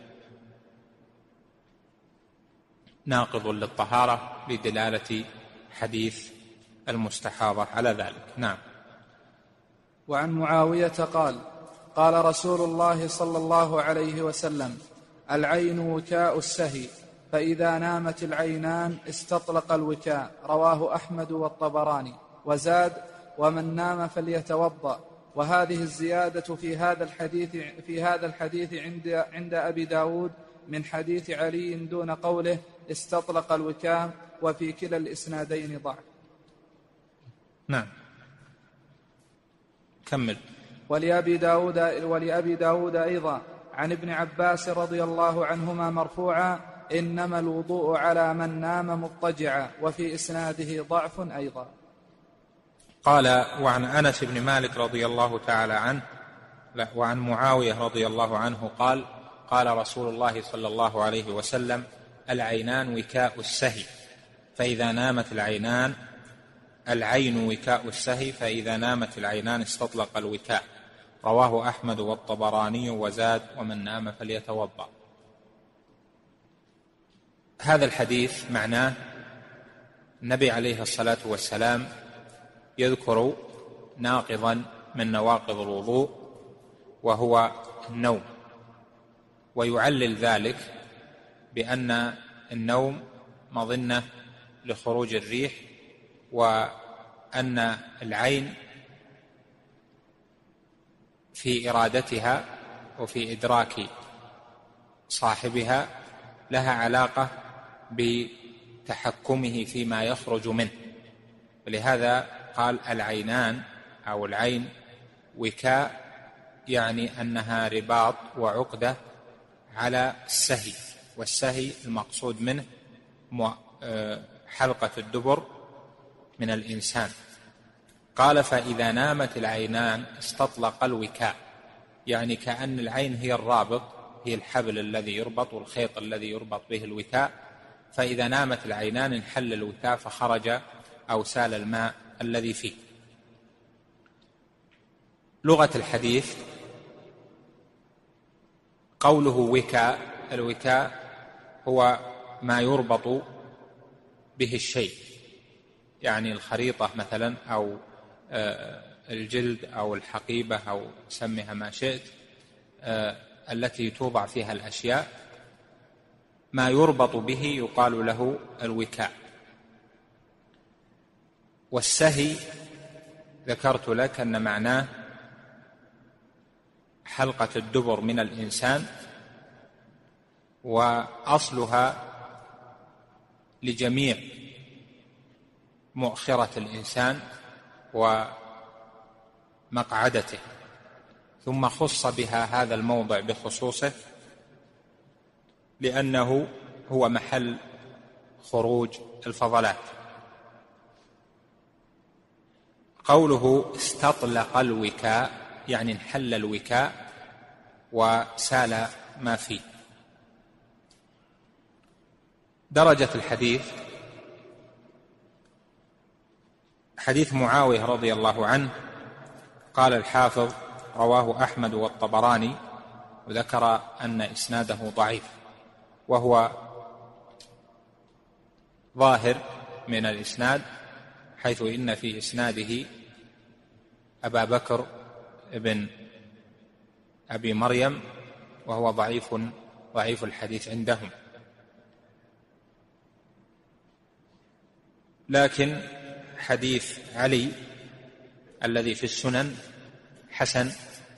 ناقض للطهارة لدلالة حديث المستحاضة على ذلك. نعم. وعن معاوية قال: قال رسول الله صلى الله عليه وسلم: العين وكاء السهي، فإذا نامت العينان استطلق الوكاء. رواه أحمد والطبراني. وزاد: ومن نام فليتوضأ. وهذه الزيادة في هذا الحديث عند أبي داود من حديث علي دون قوله استطلق الوكاء، وفي كلا الإسنادين ضعف. نعم. كمل. ولأبي داود أيضا عن ابن عباس رضي الله عنهما مرفوعا: إنما الوضوء على من نام مضطجعا، وفي إسناده ضعف أيضا. قال: وعن أنس بن مالك رضي الله تعالى عنه وعن معاوية رضي الله عنه قال: قال رسول الله صلى الله عليه وسلم: العينان وكاء السهي، فإذا نامت العينان العين وكاء السهي، فإذا نامت العينان استطلق الوكاء. رواه أحمد والطبراني. وزاد: ومن نام فليتوضأ. هذا الحديث معناه النبي عليه الصلاة والسلام يذكر ناقضا من نواقض الوضوء وهو النوم، ويعلل ذلك بأن النوم مظنة لخروج الريح، وأن العين في إرادتها وفي إدراك صاحبها لها علاقة بتحكمه فيما يخرج منه. ولهذا قال العينان أو العين وكاء، يعني أنها رباط وعقدة على السهي، والسهي المقصود منه حلقة الدبر من الإنسان. قال: فإذا نامت العينان استطلق الوكاء، يعني كأن العين هي الرابط، هي الحبل الذي يربط والخيط الذي يربط به الوكاء. فإذا نامت العينان انحل الوكاء فخرج أو سال الماء الذي فيه. لغة الحديث قوله وكاء، الوكاء هو ما يربط به الشيء، يعني الخريطة مثلا أو الجلد أو الحقيبة أو سمها ما شئت، التي توضع فيها الأشياء، ما يربط به يقال له الوكاء. والسهي ذكرت لك أن معناه حلقة الدبر من الإنسان، وأصلها لجميع مؤخرة الإنسان ومقعدته، ثم خص بها هذا الموضع بخصوصه لأنه هو محل خروج الفضلات. قوله استطلق الوكاء يعني انحل الوكاء وسال ما فيه. درجة الحديث: حديث معاوية رضي الله عنه قال الحافظ: رواه أحمد والطبراني، وذكر أن إسناده ضعيف، وهو ظاهر من الإسناد، حيث إن في إسناده أبا بكر ابن أبي مريم، وهو ضعيف الحديث عندهم. لكن حديث علي الذي في السنن حسن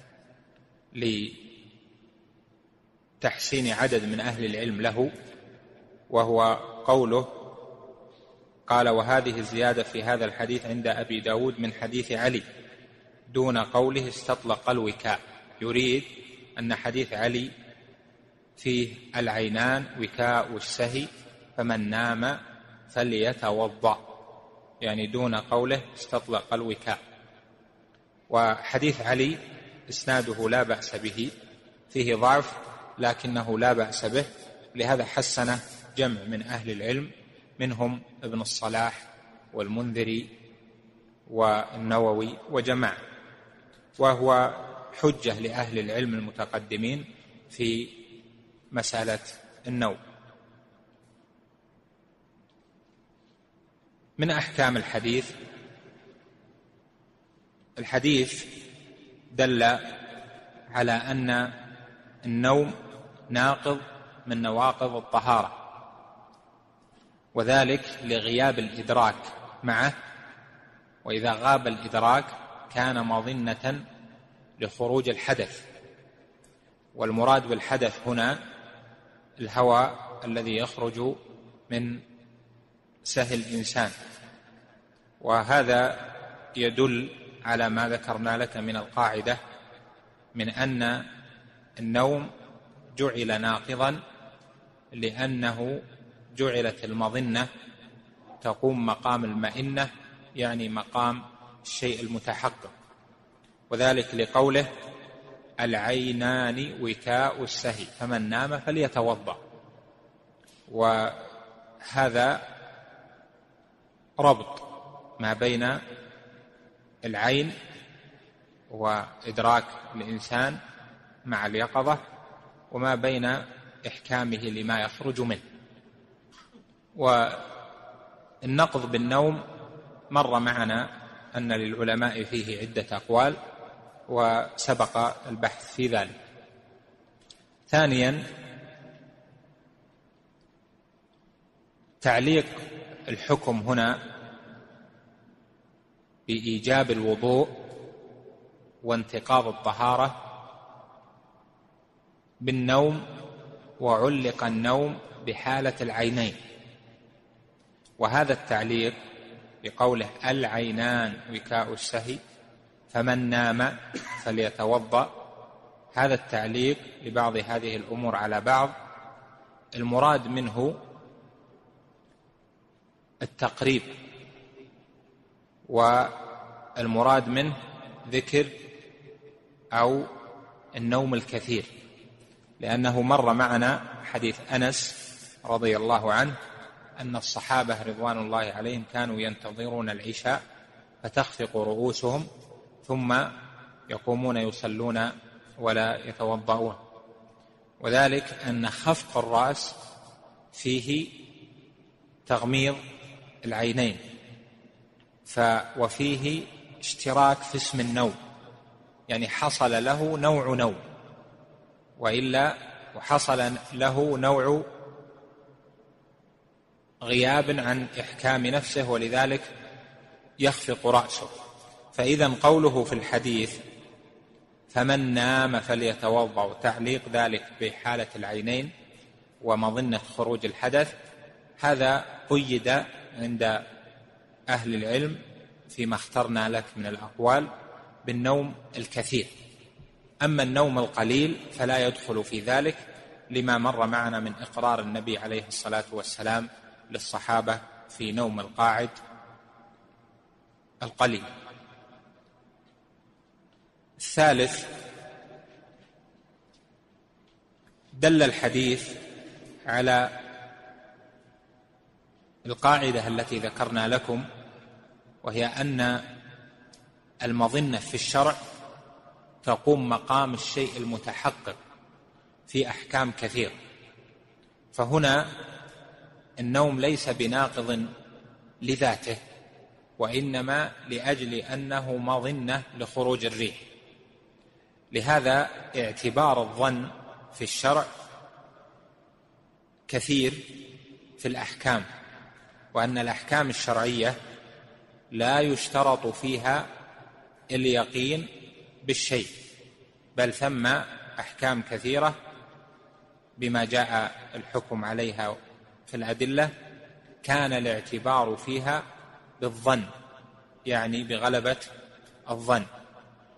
لتحسين عدد من أهل العلم له، وهو قوله قال: وهذه الزيادة في هذا الحديث عند أبي داود من حديث علي دون قوله استطلق الوكاء، يريد أن حديث علي فيه العينان وكاء السهي فمن نام فليتوضأ، يعني دون قوله استطلق الوكاء. وحديث علي إسناده لا بأس به، فيه ضعف لكنه لا بأس به، لهذا حسنه جمع من أهل العلم منهم ابن الصلاح والمنذري والنووي وجماعة، وهو حجة لأهل العلم المتقدمين في مسألة النوم. من أحكام الحديث دل على أن النوم ناقض من نواقض الطهارة، وذلك لغياب الإدراك معه، وإذا غاب الإدراك كان مظنة لخروج الحدث، والمراد بالحدث هنا الهواء الذي يخرج من سهل الإنسان. وهذا يدل على ما ذكرنا لك من القاعدة من أن النوم جعل ناقضا لأنه جعلت المظنة تقوم مقام المئنة، يعني مقام الشيء المتحقق، وذلك لقوله العينان وكاء السهي فمن نام فليتوضأ. وهذا ربط ما بين العين وإدراك الإنسان مع اليقظة، وما بين إحكامه لما يخرج منه. والنقض بالنوم مر معنا أن للعلماء فيه عدة أقوال، وسبق البحث في ذلك. ثانيا، تعليق الحكم هنا بإيجاب الوضوء وانتقاض الطهارة بالنوم، وعلق النوم بحالة العينين، وهذا التعليق بقوله العينان وكاء السهي فمن نام فليتوضأ، هذا التعليق لبعض هذه الأمور على بعض، المراد منه التقريب، والمراد منه ذكر أو النوم الكثير، لأنه مر معنا حديث أنس رضي الله عنه أن الصحابة رضوان الله عليهم كانوا ينتظرون العشاء فتخفق رؤوسهم ثم يقومون يصلون ولا يتوضؤون، وذلك أن خفق الرأس فيه تغميض العينين، وفيه اشتراك في اسم النوم، يعني حصل له نوع نوم، وإلا وحصل له نوع غياب عن إحكام نفسه، ولذلك يخفق رأسه. فإذا قوله في الحديث فمن نام فليتوضأ، تعليق ذلك بحالة العينين ومظنة خروج الحدث، هذا قيد عند أهل العلم فيما اخترنا لك من الأقوال بالنوم الكثير. أما النوم القليل فلا يدخل في ذلك، لما مر معنا من إقرار النبي عليه الصلاة والسلام للصحابة في نوم القاعد القليل. الثالث، دل الحديث على القاعدة التي ذكرنا لكم، وهي أن المظنة في الشرع تقوم مقام الشيء المتحقق في أحكام كثيرة، فهنا النوم ليس بناقض لذاته، وإنما لأجل أنه مظنة لخروج الريح. لهذا اعتبار الظن في الشرع كثير في الأحكام، وأن الأحكام الشرعية لا يشترط فيها اليقين بالشيء، بل ثم أحكام كثيرة بما جاء الحكم عليها في الأدلة كان الاعتبار فيها بالظن، يعني بغلبة الظن.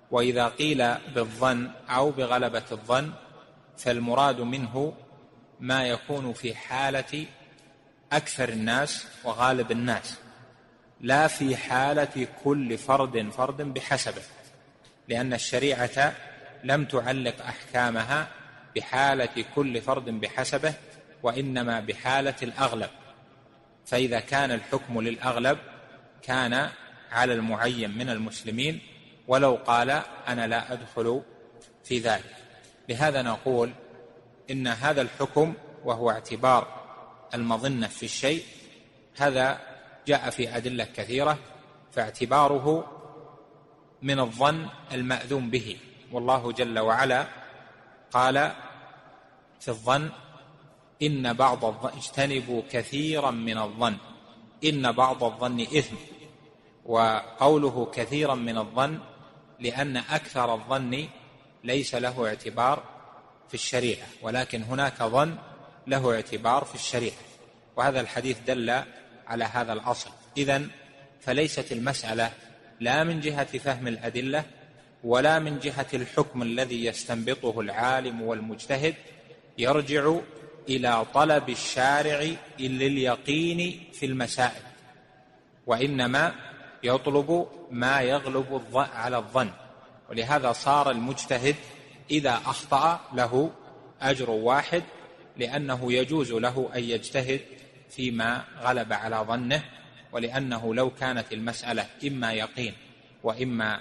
وإذا قيل بالظن أو بغلبة الظن فالمراد منه ما يكون في حالة أكثر الناس وغالب الناس، لا في حالة كل فرد بحسبه، لأن الشريعة لم تعلق أحكامها بحالة كل فرد بحسبه، وإنما بحالة الأغلب. فإذا كان الحكم للأغلب كان على المعين من المسلمين ولو قال أنا لا أدخل في ذلك. لهذا نقول إن هذا الحكم وهو اعتبار المظنة في الشيء هذا جاء في أدلة كثيرة، فاعتباره من الظن المأذون به. والله جل وعلا قال في الظن إن بعض الظن اجتنبوا كثيرا من الظن إن بعض الظن إثم. وقوله كثيرا من الظن لأن أكثر الظن ليس له اعتبار في الشريعة، ولكن هناك ظن له اعتبار في الشريعة، وهذا الحديث دل على هذا الأصل. إذن فليست المسألة لا من جهة فهم الأدلة ولا من جهة الحكم الذي يستنبطه العالم والمجتهد يرجع إلى طلب الشارع لليقين في المسائل، وإنما يطلب ما يغلب على الظن. ولهذا صار المجتهد إذا أخطأ له أجر واحد، لأنه يجوز له أن يجتهد فيما غلب على ظنه، ولأنه لو كانت المسألة إما يقين وإما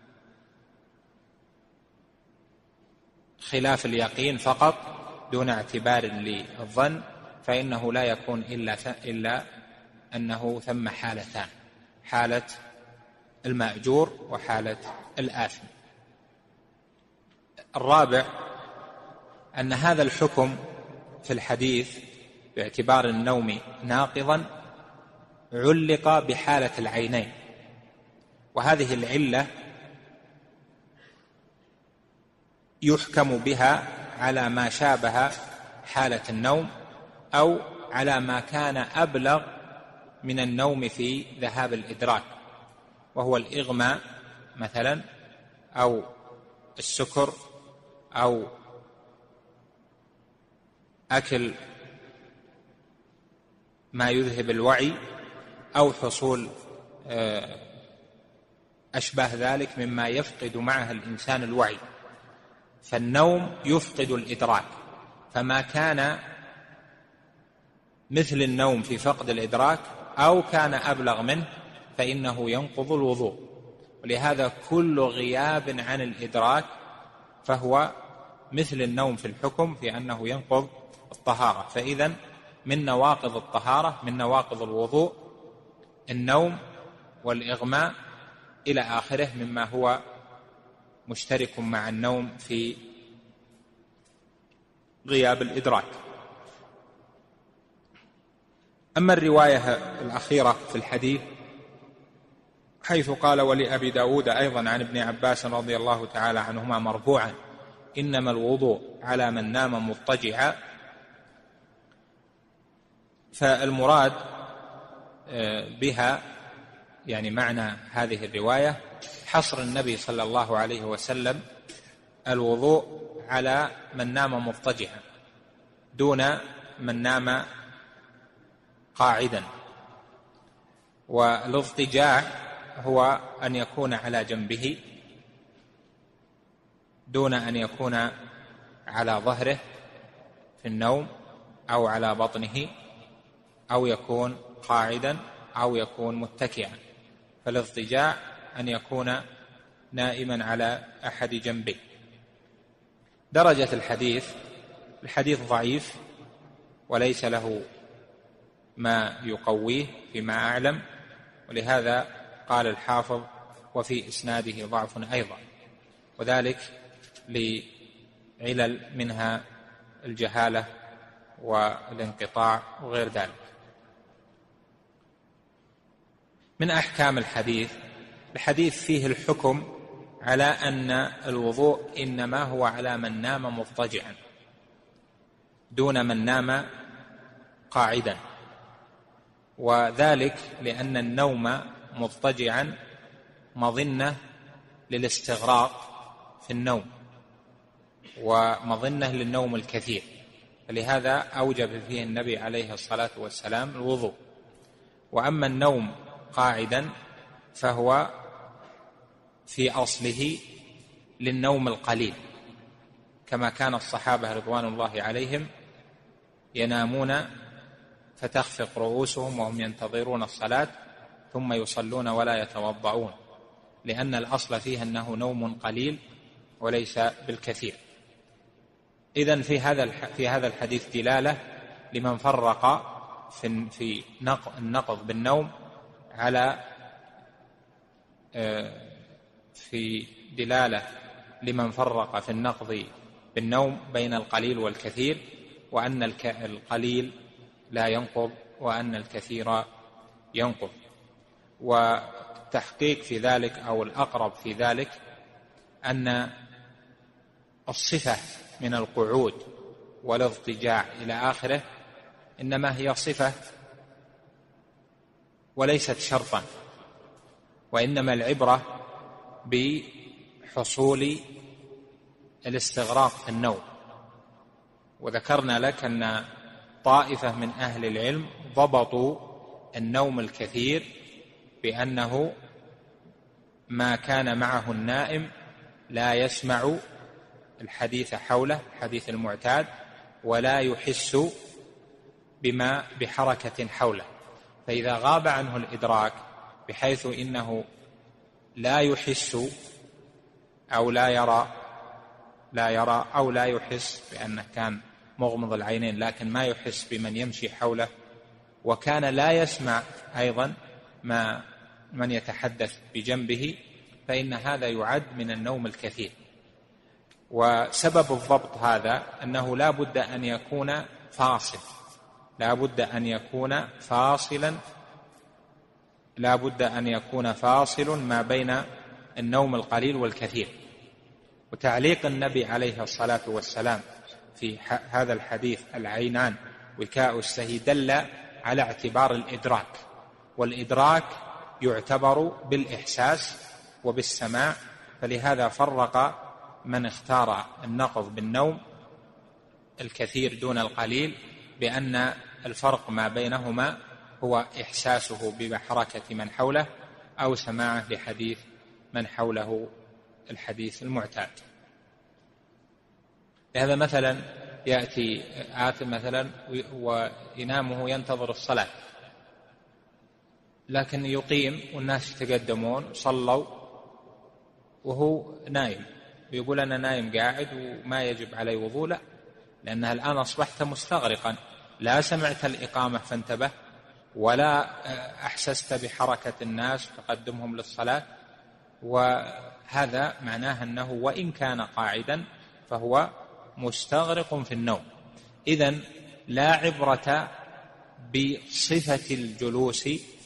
خلاف اليقين فقط دون اعتبار للظن فإنه لا يكون إلا أنه ثم حالتان: حالة المأجور وحالة الآثم. الرابع أن هذا الحكم في الحديث باعتبار النوم ناقضا علق بحالة العينين، وهذه العلة يحكم بها على ما شابه حالة النوم أو على ما كان أبلغ من النوم في ذهاب الإدراك، وهو الإغماء مثلا أو السكر أو أكل ما يذهب الوعي أو حصول أشبه ذلك مما يفقد معها الإنسان الوعي. فالنوم يفقد الإدراك، فما كان مثل النوم في فقد الإدراك أو كان أبلغ منه فإنه ينقض الوضوء. ولهذا كل غياب عن الإدراك فهو مثل النوم في الحكم في أنه ينقض الطهارة. فإذن من نواقض الطهارة من نواقض الوضوء النوم والإغماء إلى آخره مما هو مشترك مع النوم في غياب الإدراك. أما الرواية الأخيرة في الحديث حيث قال ولأبي داود أيضا عن ابن عباس رضي الله تعالى عنهما مرفوعا إنما الوضوء على من نام مضطجعا، فالمراد بها يعني معنى هذه الرواية حصر النبي صلى الله عليه وسلم الوضوء على من نام مضطجعا دون من نام قاعدا. والاضطجاع هو أن يكون على جنبه دون أن يكون على ظهره في النوم أو على بطنه أو يكون قاعدا أو يكون متكئا. فالاضطجاع أن يكون نائما على أحد جنبه. درجة الحديث ضعيف وليس له ما يقويه فيما أعلم، ولهذا قال الحافظ وفي إسناده ضعف أيضا، وذلك لعلل منها الجهالة والانقطاع وغير ذلك. من أحكام الحديث فيه الحكم على أن الوضوء إنما هو على من نام مضطجعا دون من نام قاعدا، وذلك لأن النوم مضطجعا مظنة للاستغراق في النوم ومظنة للنوم الكثير، فلهذا أوجب فيه النبي عليه الصلاة والسلام الوضوء. وأما النوم قاعدا فهو في أصله للنوم القليل، كما كان الصحابة رضوان الله عليهم ينامون فتخفق رؤوسهم وهم ينتظرون الصلاة ثم يصلون ولا يتوضؤون، لأن الأصل فيه أنه نوم قليل وليس بالكثير. إذن في هذا الحديث دلالة لمن فرق في النقض بالنوم في دلالة لمن فرق في النقض بالنوم بين القليل والكثير، وأن القليل لا ينقض وأن الكثير ينقض. والتحقيق في ذلك أو الأقرب في ذلك أن الصفة من القعود والاضطجاع إلى آخره إنما هي صفة وليست شرطا، وإنما العبرة بحصول الاستغراق في النوم. وذكرنا لك أن طائفة من أهل العلم ضبطوا النوم الكثير بأنه ما كان معه النائم لا يسمع الحديث حوله، الحديث المعتاد، ولا يحس بحركة حوله. فإذا غاب عنه الإدراك بحيث إنه لا يحس أو لا يرى أو لا يحس بأنه كان مغمض العينين لكن ما يحس بمن يمشي حوله، وكان لا يسمع أيضا من يتحدث بجنبه، فإن هذا يعد من النوم الكثير. وسبب الضبط هذا أنه لا بد أن يكون فاصل، لا بد أن يكون فاصل ما بين النوم القليل والكثير. وتعليق النبي عليه الصلاة والسلام في هذا الحديث العينان وكاء السهي دل على اعتبار الإدراك، والإدراك يعتبر بالإحساس وبالسماع، فلهذا فرق من اختار النقض بالنوم الكثير دون القليل بأن الفرق ما بينهما هو إحساسه بحركة من حوله أو سماعه لحديث من حوله الحديث المعتاد. لهذا مثلا يأتي آت مثلا وينامه ينتظر الصلاة، لكن يقيم والناس يتقدمون صلوا وهو نايم، ويقول أنا نايم قاعد وما يجب علي وضوء، لا، لأنها الآن أصبحت مستغرقا، لا سمعت الإقامة فانتبه ولا أحسست بحركة الناس تقدمهم للصلاة، وهذا معناه أنه وإن كان قاعدا فهو مستغرق في النوم. إذن لا عبرة بصفة الجلوس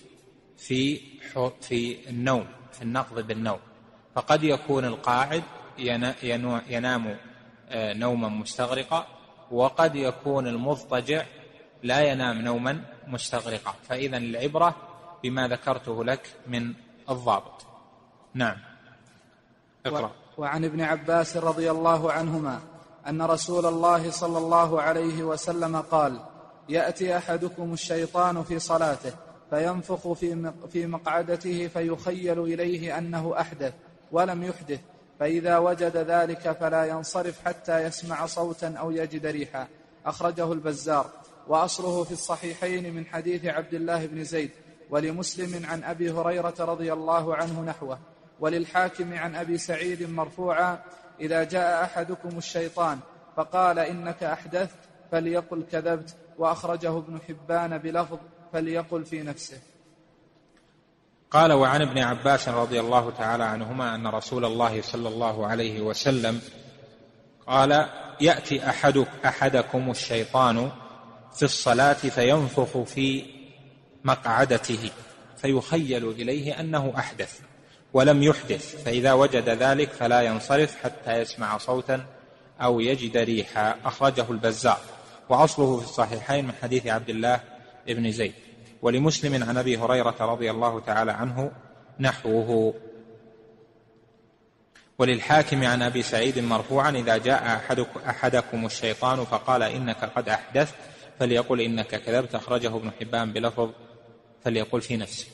في النوم، في النقض بالنوم، فقد يكون القاعد ينام نوما مستغرقا، وقد يكون المضطجع لا ينام نوما مستغرقا. فإذن العبرة بما ذكرته لك من الضابط. نعم، اقرأ. وعن ابن عباس رضي الله عنهما أن رسول الله صلى الله عليه وسلم قال: يأتي أحدكم الشيطان في صلاته فينفخ في مقعدته فيخيل إليه أنه أحدث ولم يحدث، فإذا وجد ذلك فلا ينصرف حتى يسمع صوتا أو يجد ريحا. أخرجه البزار، وأصله في الصحيحين من حديث عبد الله بن زيد، ولمسلم عن أبي هريرة رضي الله عنه نحوه، وللحاكم عن أبي سعيد مرفوعا: إذا جاء أحدكم الشيطان فقال إنك أحدثت فليقل كذبت. وأخرجه ابن حبان بلفظ فليقل في نفسه. قال: وعن ابن عباس رضي الله تعالى عنهما أن رسول الله صلى الله عليه وسلم قال: يأتي أحدكم الشيطان في الصلاة فينفخ في مقعدته فيخيل إليه أنه أحدث ولم يحدث، فإذا وجد ذلك فلا ينصرف حتى يسمع صوتا أو يجد ريحا. أخرجه البزار، وأصله في الصحيحين من حديث عبد الله بن زيد، ولمسلم عن أبي هريرة رضي الله تعالى عنه نحوه. وللحاكم عن أبي سعيد مرفوعا: إذا جاء أحدكم الشيطان فقال إنك قد أحدثت فليقل إنك كذبت. أخرجه ابن حبان بلفظ فليقل في نفسه.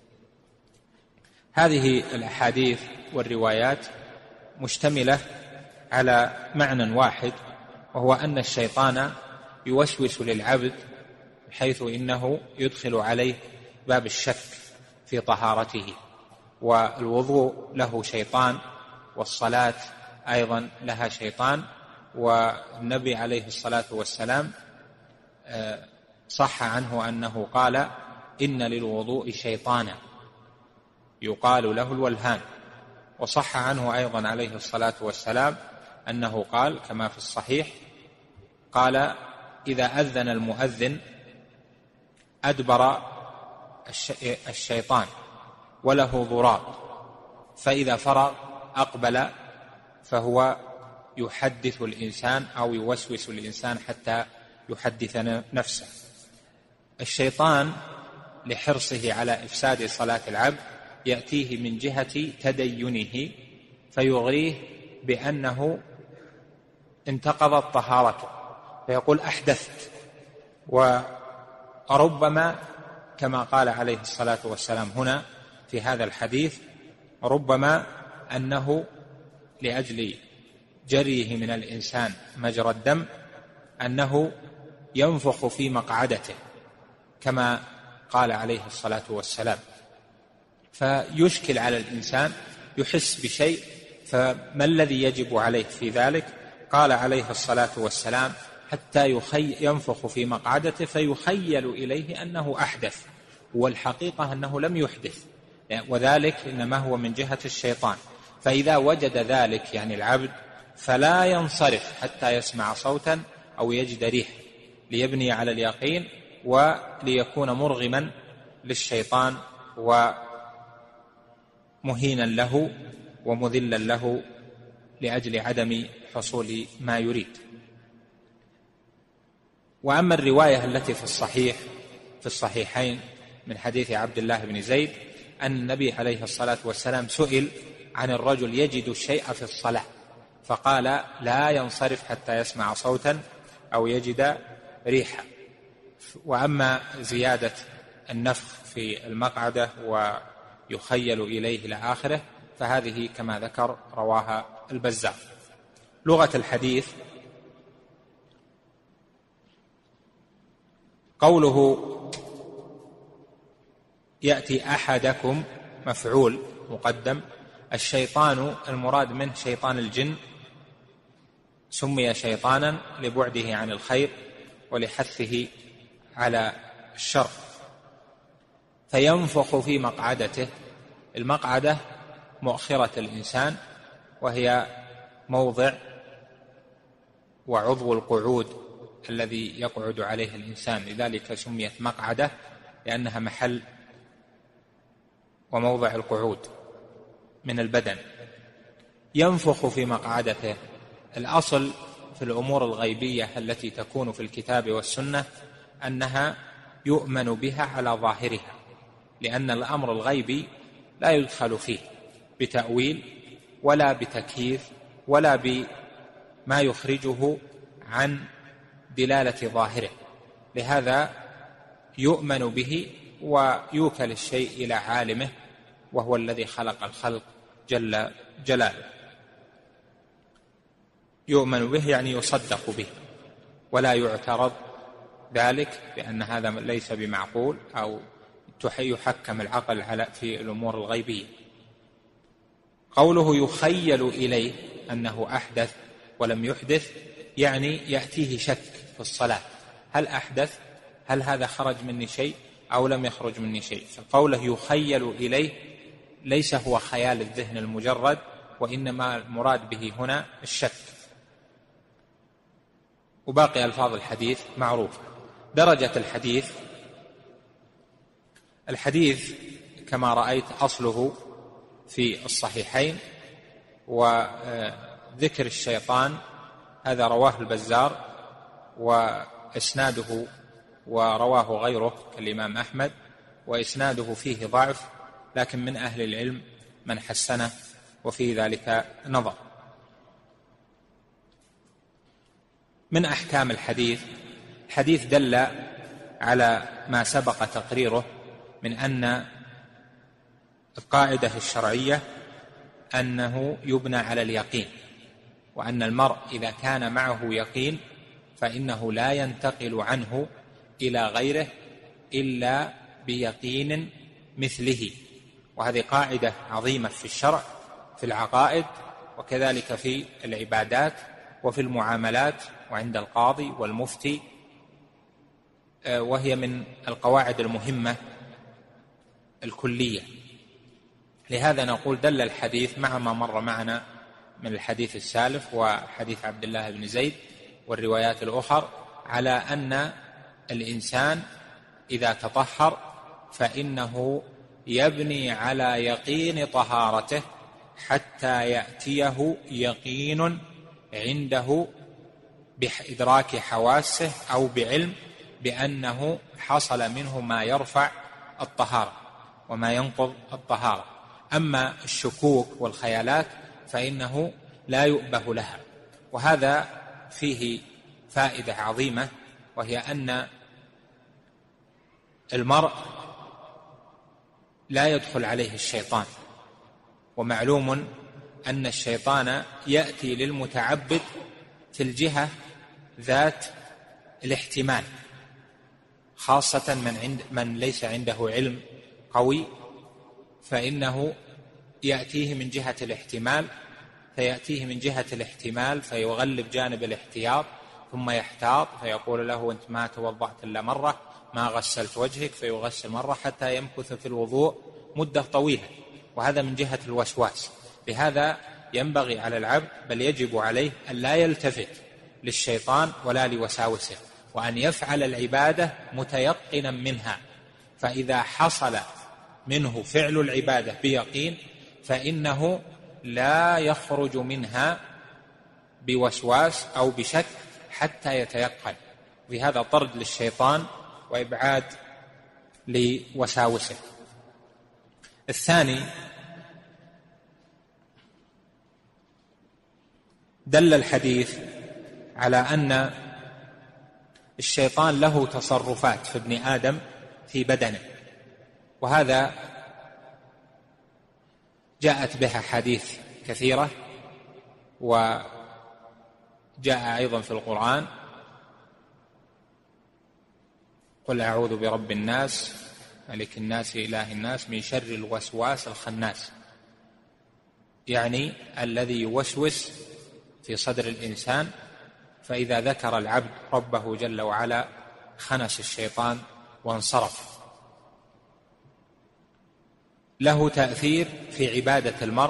هذه الأحاديث والروايات مشتملة على معنى واحد، وهو أن الشيطان يوسوس للعبد بحيث إنه يدخل عليه باب الشك في طهارته، والوضوء له شيطان، والصلاة أيضا لها شيطان. والنبي عليه الصلاة والسلام صح عنه أنه قال: إن للوضوء شيطانا يقال له الولهان. وصح عنه أيضا عليه الصلاة والسلام أنه قال كما في الصحيح، قال: إذا أذن المؤذن أدبر الشيطان وله ضراط، فإذا فرغ أقبل، فهو يحدث الإنسان أو يوسوس الإنسان حتى يحدث نفسه. الشيطان لحرصه على إفساد صلاة العبد يأتيه من جهة تدينه فيغريه بأنه انتقضت طهارته فيقول أحدثت. وربما كما قال عليه الصلاة والسلام هنا في هذا الحديث، ربما أنه لأجل جريه من الإنسان مجرى الدم أنه ينفخ في مقعدته كما قال عليه الصلاة والسلام، فيشكل على الإنسان، يحس بشيء، فما الذي يجب عليه في ذلك؟ قال عليه الصلاة والسلام: حتى ينفخ في مقعدته فيخيل إليه أنه أحدث، والحقيقة أنه لم يحدث، وذلك إنما هو من جهة الشيطان. فإذا وجد ذلك يعني العبد فلا ينصرف حتى يسمع صوتا أو يجد ريح، ليبني على اليقين وليكون مرغما للشيطان ومهينا له ومذلا له لأجل عدم حصول ما يريد. وأما الرواية التي في الصحيحين من حديث عبد الله بن زيد أن النبي عليه الصلاة والسلام سئل عن الرجل يجد الشيء في الصلاة فقال: لا ينصرف حتى يسمع صوتا أو يجد ريحا. وأما زيادة النفخ في المقعدة ويخيل إليه إلى آخره فهذه كما ذكر رواها البزار. لغة الحديث: قوله يأتي أحدكم مفعول مقدم. الشيطان المراد منه شيطان الجن، سمي شيطانا لبعده عن الخير ولحثه على الشر. فينفخ في مقعدته. المقعدة مؤخرة الإنسان، وهي موضع وعضو القعود الذي يقعد عليه الإنسان، لذلك سميت مقعدة لأنها محل وموضع القعود من البدن. ينفخ في مقعدته. الأصل في الأمور الغيبية التي تكون في الكتاب والسنة أنها يؤمن بها على ظاهرها، لأن الأمر الغيبي لا يدخل فيه بتأويل ولا بتكييف ولا بما يخرجه عن دلالة ظاهره، لهذا يؤمن به ويوكل الشيء إلى عالمه وهو الذي خلق الخلق جل جلاله. يؤمن به يعني يصدق به ولا يعترض ذلك، لأن هذا ليس بمعقول أو يحكم العقل في الأمور الغيبية. قوله يخيل إليه أنه أحدث ولم يحدث يعني يأتيه شك في الصلاة، هل أحدث؟ هل هذا خرج مني شيء أو لم يخرج مني شيء؟ فقوله يخيل إليه ليس هو خيال الذهن المجرد، وإنما المراد به هنا الشك. وباقي ألفاظ الحديث معروفة. درجة الحديث كما رأيت أصله في الصحيحين، وذكر الشيطان هذا رواه البزار وإسناده ورواه غيره كالإمام أحمد، وإسناده فيه ضعف، لكن من أهل العلم من حسنه وفي ذلك نظر. من أحكام الحديث دل على ما سبق تقريره من أن القاعدة الشرعية أنه يبنى على اليقين، وأن المرء إذا كان معه يقين فإنه لا ينتقل عنه إلى غيره إلا بيقين مثله. وهذه قاعدة عظيمة في الشرع، في العقائد، وكذلك في العبادات وفي المعاملات وعند القاضي والمفتي، وهي من القواعد المهمة الكلية. لهذا نقول دل الحديث مع ما مر معنا من الحديث السالف وحديث عبد الله بن زيد والروايات الأخرى على أن الإنسان إذا تطهر فإنه يبني على يقين طهارته حتى يأتيه يقين عنده بإدراك حواسه أو بعلم بأنه حصل منه ما يرفع الطهارة وما ينقض الطهارة. أما الشكوك والخيالات فإنه لا يؤبه لها. وهذا فيه فائدة عظيمة، وهي أن المرء لا يدخل عليه الشيطان، ومعلوم أن الشيطان يأتي للمتعبد في الجهة ذات الاحتمال، خاصة من ليس عنده علم قوي، فإنه يأتيه من جهة الاحتمال، فيأتيه من جهة الاحتمال فيغلب جانب الاحتياط، ثم يحتاط فيقول له أنت ما توضأت إلا مرة، ما غسلت وجهك، فيغسل مرة حتى يمكث في الوضوء مدة طويلة، وهذا من جهة الوسواس. لهذا ينبغي على العبد بل يجب عليه أن لا يلتفت للشيطان ولا لوساوسه، وأن يفعل العبادة متيقنا منها. فإذا حصل منه فعل العبادة بيقين فإنه لا يخرج منها بوسواس أو بشك حتى يتيقن. بهذا طرد للشيطان وإبعاد لوساوسه. الثاني، دل الحديث على أن الشيطان له تصرفات في ابن آدم في بدنه، وهذا جاءت بها حديث كثيرة، وجاء أيضا في القرآن: قل أعوذ برب الناس ملك الناس إله الناس من شر الوسواس الخناس، يعني الذي يوسوس في صدر الإنسان، فإذا ذكر العبد ربه جل وعلا خنس الشيطان وانصرف. له تأثير في عبادة المرء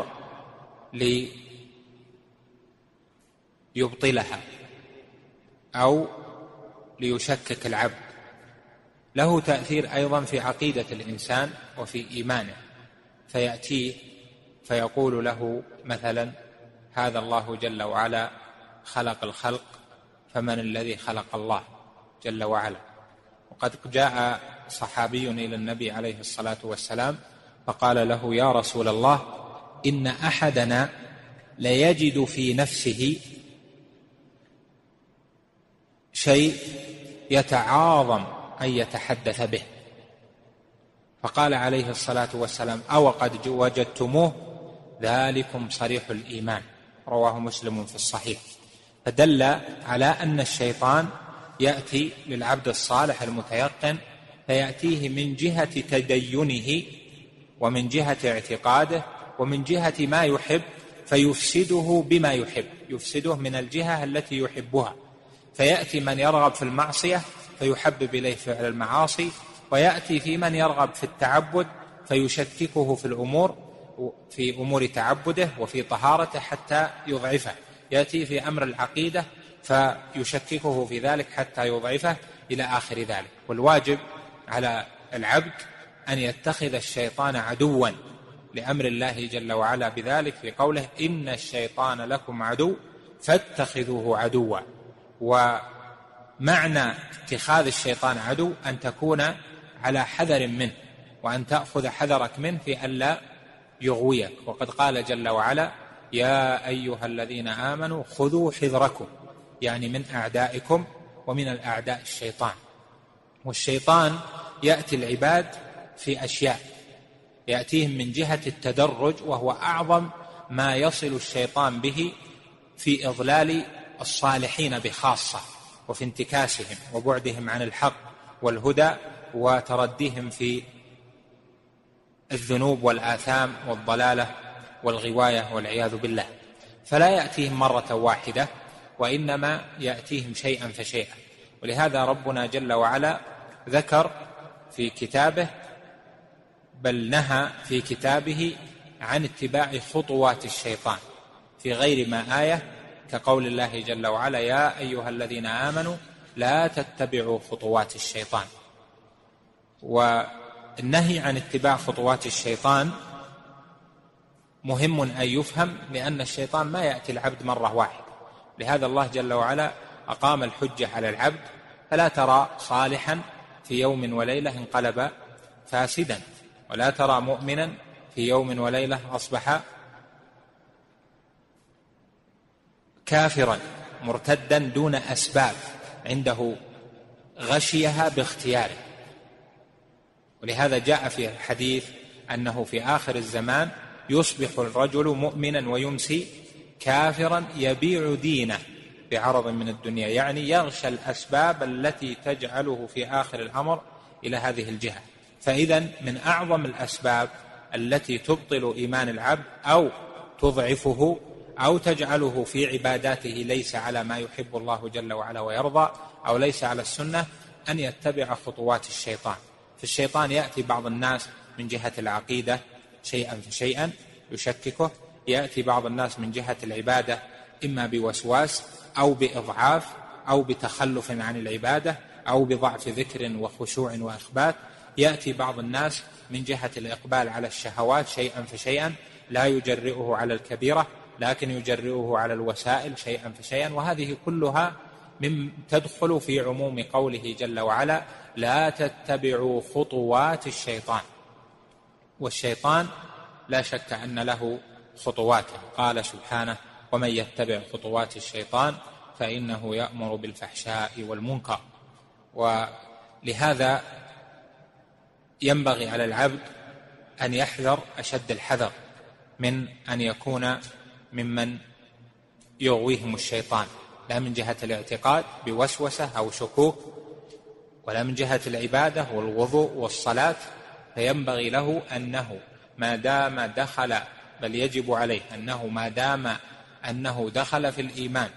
ليبطلها أو ليشكك العبد، له تأثير أيضا في عقيدة الإنسان وفي إيمانه، فيأتيه فيقول له مثلا: هذا الله جل وعلا خلق الخلق، فمن الذي خلق الله جل وعلا؟ وقد جاء صحابي إلى النبي عليه الصلاة والسلام فقال له: يا رسول الله، إن أحدنا ليجد في نفسه شيء يتعاظم أن يتحدث به. فقال عليه الصلاة والسلام: أو قد وجدتموه؟ ذلكم صريح الإيمان. رواه مسلم في الصحيح. فدل على أن الشيطان يأتي للعبد الصالح المتيقن فيأتيه من جهة تدينه ومن جهة اعتقاده ومن جهة ما يحب، فيفسده بما يحب، يفسده من الجهة التي يحبها. فيأتي من يرغب في المعصية فيحبب إليه فعل المعاصي، ويأتي في من يرغب في التعبد فيشككه في أمور تعبده وفي طهارته حتى يضعفه. يأتي في أمر العقيدة فيشككه في ذلك حتى يضعفه إلى آخر ذلك. والواجب على العبد أن يتخذ الشيطان عدوا لأمر الله جل وعلا بذلك في قوله: إن الشيطان لكم عدو فاتخذوه عدوا. ومعنى اتخاذ الشيطان عدو أن تكون على حذر منه، وأن تأخذ حذرك منه في ألا يغويك. وقد قال جل وعلا: يا أيها الذين آمنوا خذوا حذركم، يعني من أعدائكم ومن الأعداء الشيطان. والشيطان يأتي العباد في أشياء، يأتيهم من جهة التدرج، وهو أعظم ما يصل الشيطان به في إضلال الصالحين بخاصة، وفي انتكاسهم وبعدهم عن الحق والهدى وترديهم في الذنوب والآثام والضلالة والغواية والعياذ بالله. فلا يأتيهم مرة واحدة، وإنما يأتيهم شيئا فشيئا. ولهذا ربنا جل وعلا ذكر في كتابه، بل نهى في كتابه عن اتباع خطوات الشيطان في غير ما آية، كقول الله جل وعلا: يا أيها الذين آمنوا لا تتبعوا خطوات الشيطان. والنهي عن اتباع خطوات الشيطان مهم أن يفهم، لأن الشيطان ما يأتي العبد مرة واحدة. لهذا الله جل وعلا أقام الحجة على العبد، فلا ترى صالحا في يوم وليلة انقلب فاسدا، ولا ترى مؤمنا في يوم وليلة أصبح كافرا مرتدا دون أسباب، عنده غشيها باختياره. ولهذا جاء في الحديث أنه في آخر الزمان يصبح الرجل مؤمنا ويمسي كافرا يبيع دينه بعرض من الدنيا، يعني يغشى الأسباب التي تجعله في آخر الأمر إلى هذه الجهة. فإذا من أعظم الأسباب التي تبطل إيمان العبد أو تضعفه أو تجعله في عباداته ليس على ما يحب الله جل وعلا ويرضى، أو ليس على السنة، أن يتبع خطوات الشيطان. فالشيطان يأتي بعض الناس من جهة العقيدة شيئا فشيئا يشككه، يأتي بعض الناس من جهة العبادة إما بوسواس أو بإضعاف أو بتخلف عن العبادة أو بضعف ذكر وخشوع وإخبات، يأتي بعض الناس من جهة الإقبال على الشهوات شيئا فشيئا، لا يجرئه على الكبيرة لكن يجرئه على الوسائل شيئا فشيئا. وهذه كلها تدخل في عموم قوله جل وعلا: لا تتبعوا خطوات الشيطان. والشيطان لا شك أن له خطوات، قال سبحانه: ومن يتبع خطوات الشيطان فإنه يأمر بالفحشاء والمنكر. ولهذا ينبغي على العبد أن يحذر أشد الحذر من أن يكون ممن يغويهم الشيطان، لا من جهة الاعتقاد بوسوسة أو شكوك، ولا من جهة العبادة والوضوء والصلاة. فينبغي له أنه ما دام دخل، بل يجب عليه أنه ما دام أنه دخل في الإيمان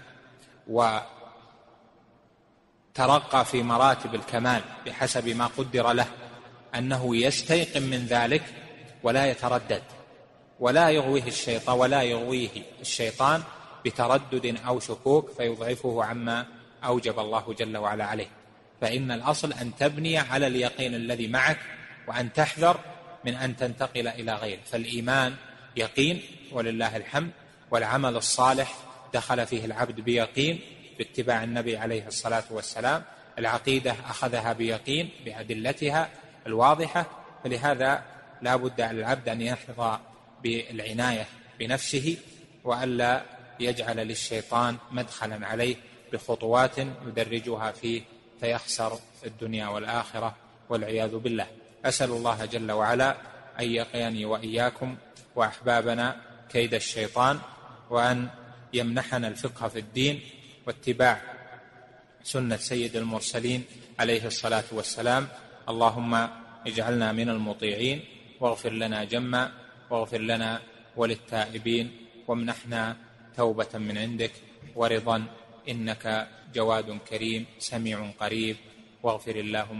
وترقى في مراتب الكمال بحسب ما قدر له، أنه يستيقن من ذلك ولا يتردد، ولا يغويه الشيطان بتردد أو شكوك فيضعفه عما أوجب الله جل وعلا عليه. فإن الأصل أن تبني على اليقين الذي معك، وأن تحذر من أن تنتقل إلى غيره. فالإيمان يقين ولله الحمد، والعمل الصالح دخل فيه العبد بيقين باتباع النبي عليه الصلاة والسلام، العقيدة أخذها بيقين بأدلتها الواضحة. فلهذا لا بد على العبد أن يحظى بالعناية بنفسه، وألا يجعل للشيطان مدخلا عليه بخطوات يدرجها فيه فيخسر الدنيا والآخرة والعياذ بالله. أسأل الله جل وعلا أن يقيني وإياكم وأحبابنا كيد الشيطان، وأن يمنحنا الفقه في الدين واتباع سنة سيد المرسلين عليه الصلاة والسلام. اللهم اجعلنا من المطيعين، واغفر لنا جما، واغفر لنا وللتائبين، وامنحنا توبة من عندك ورضا، إنك جواد كريم سميع قريب. واغفر اللهم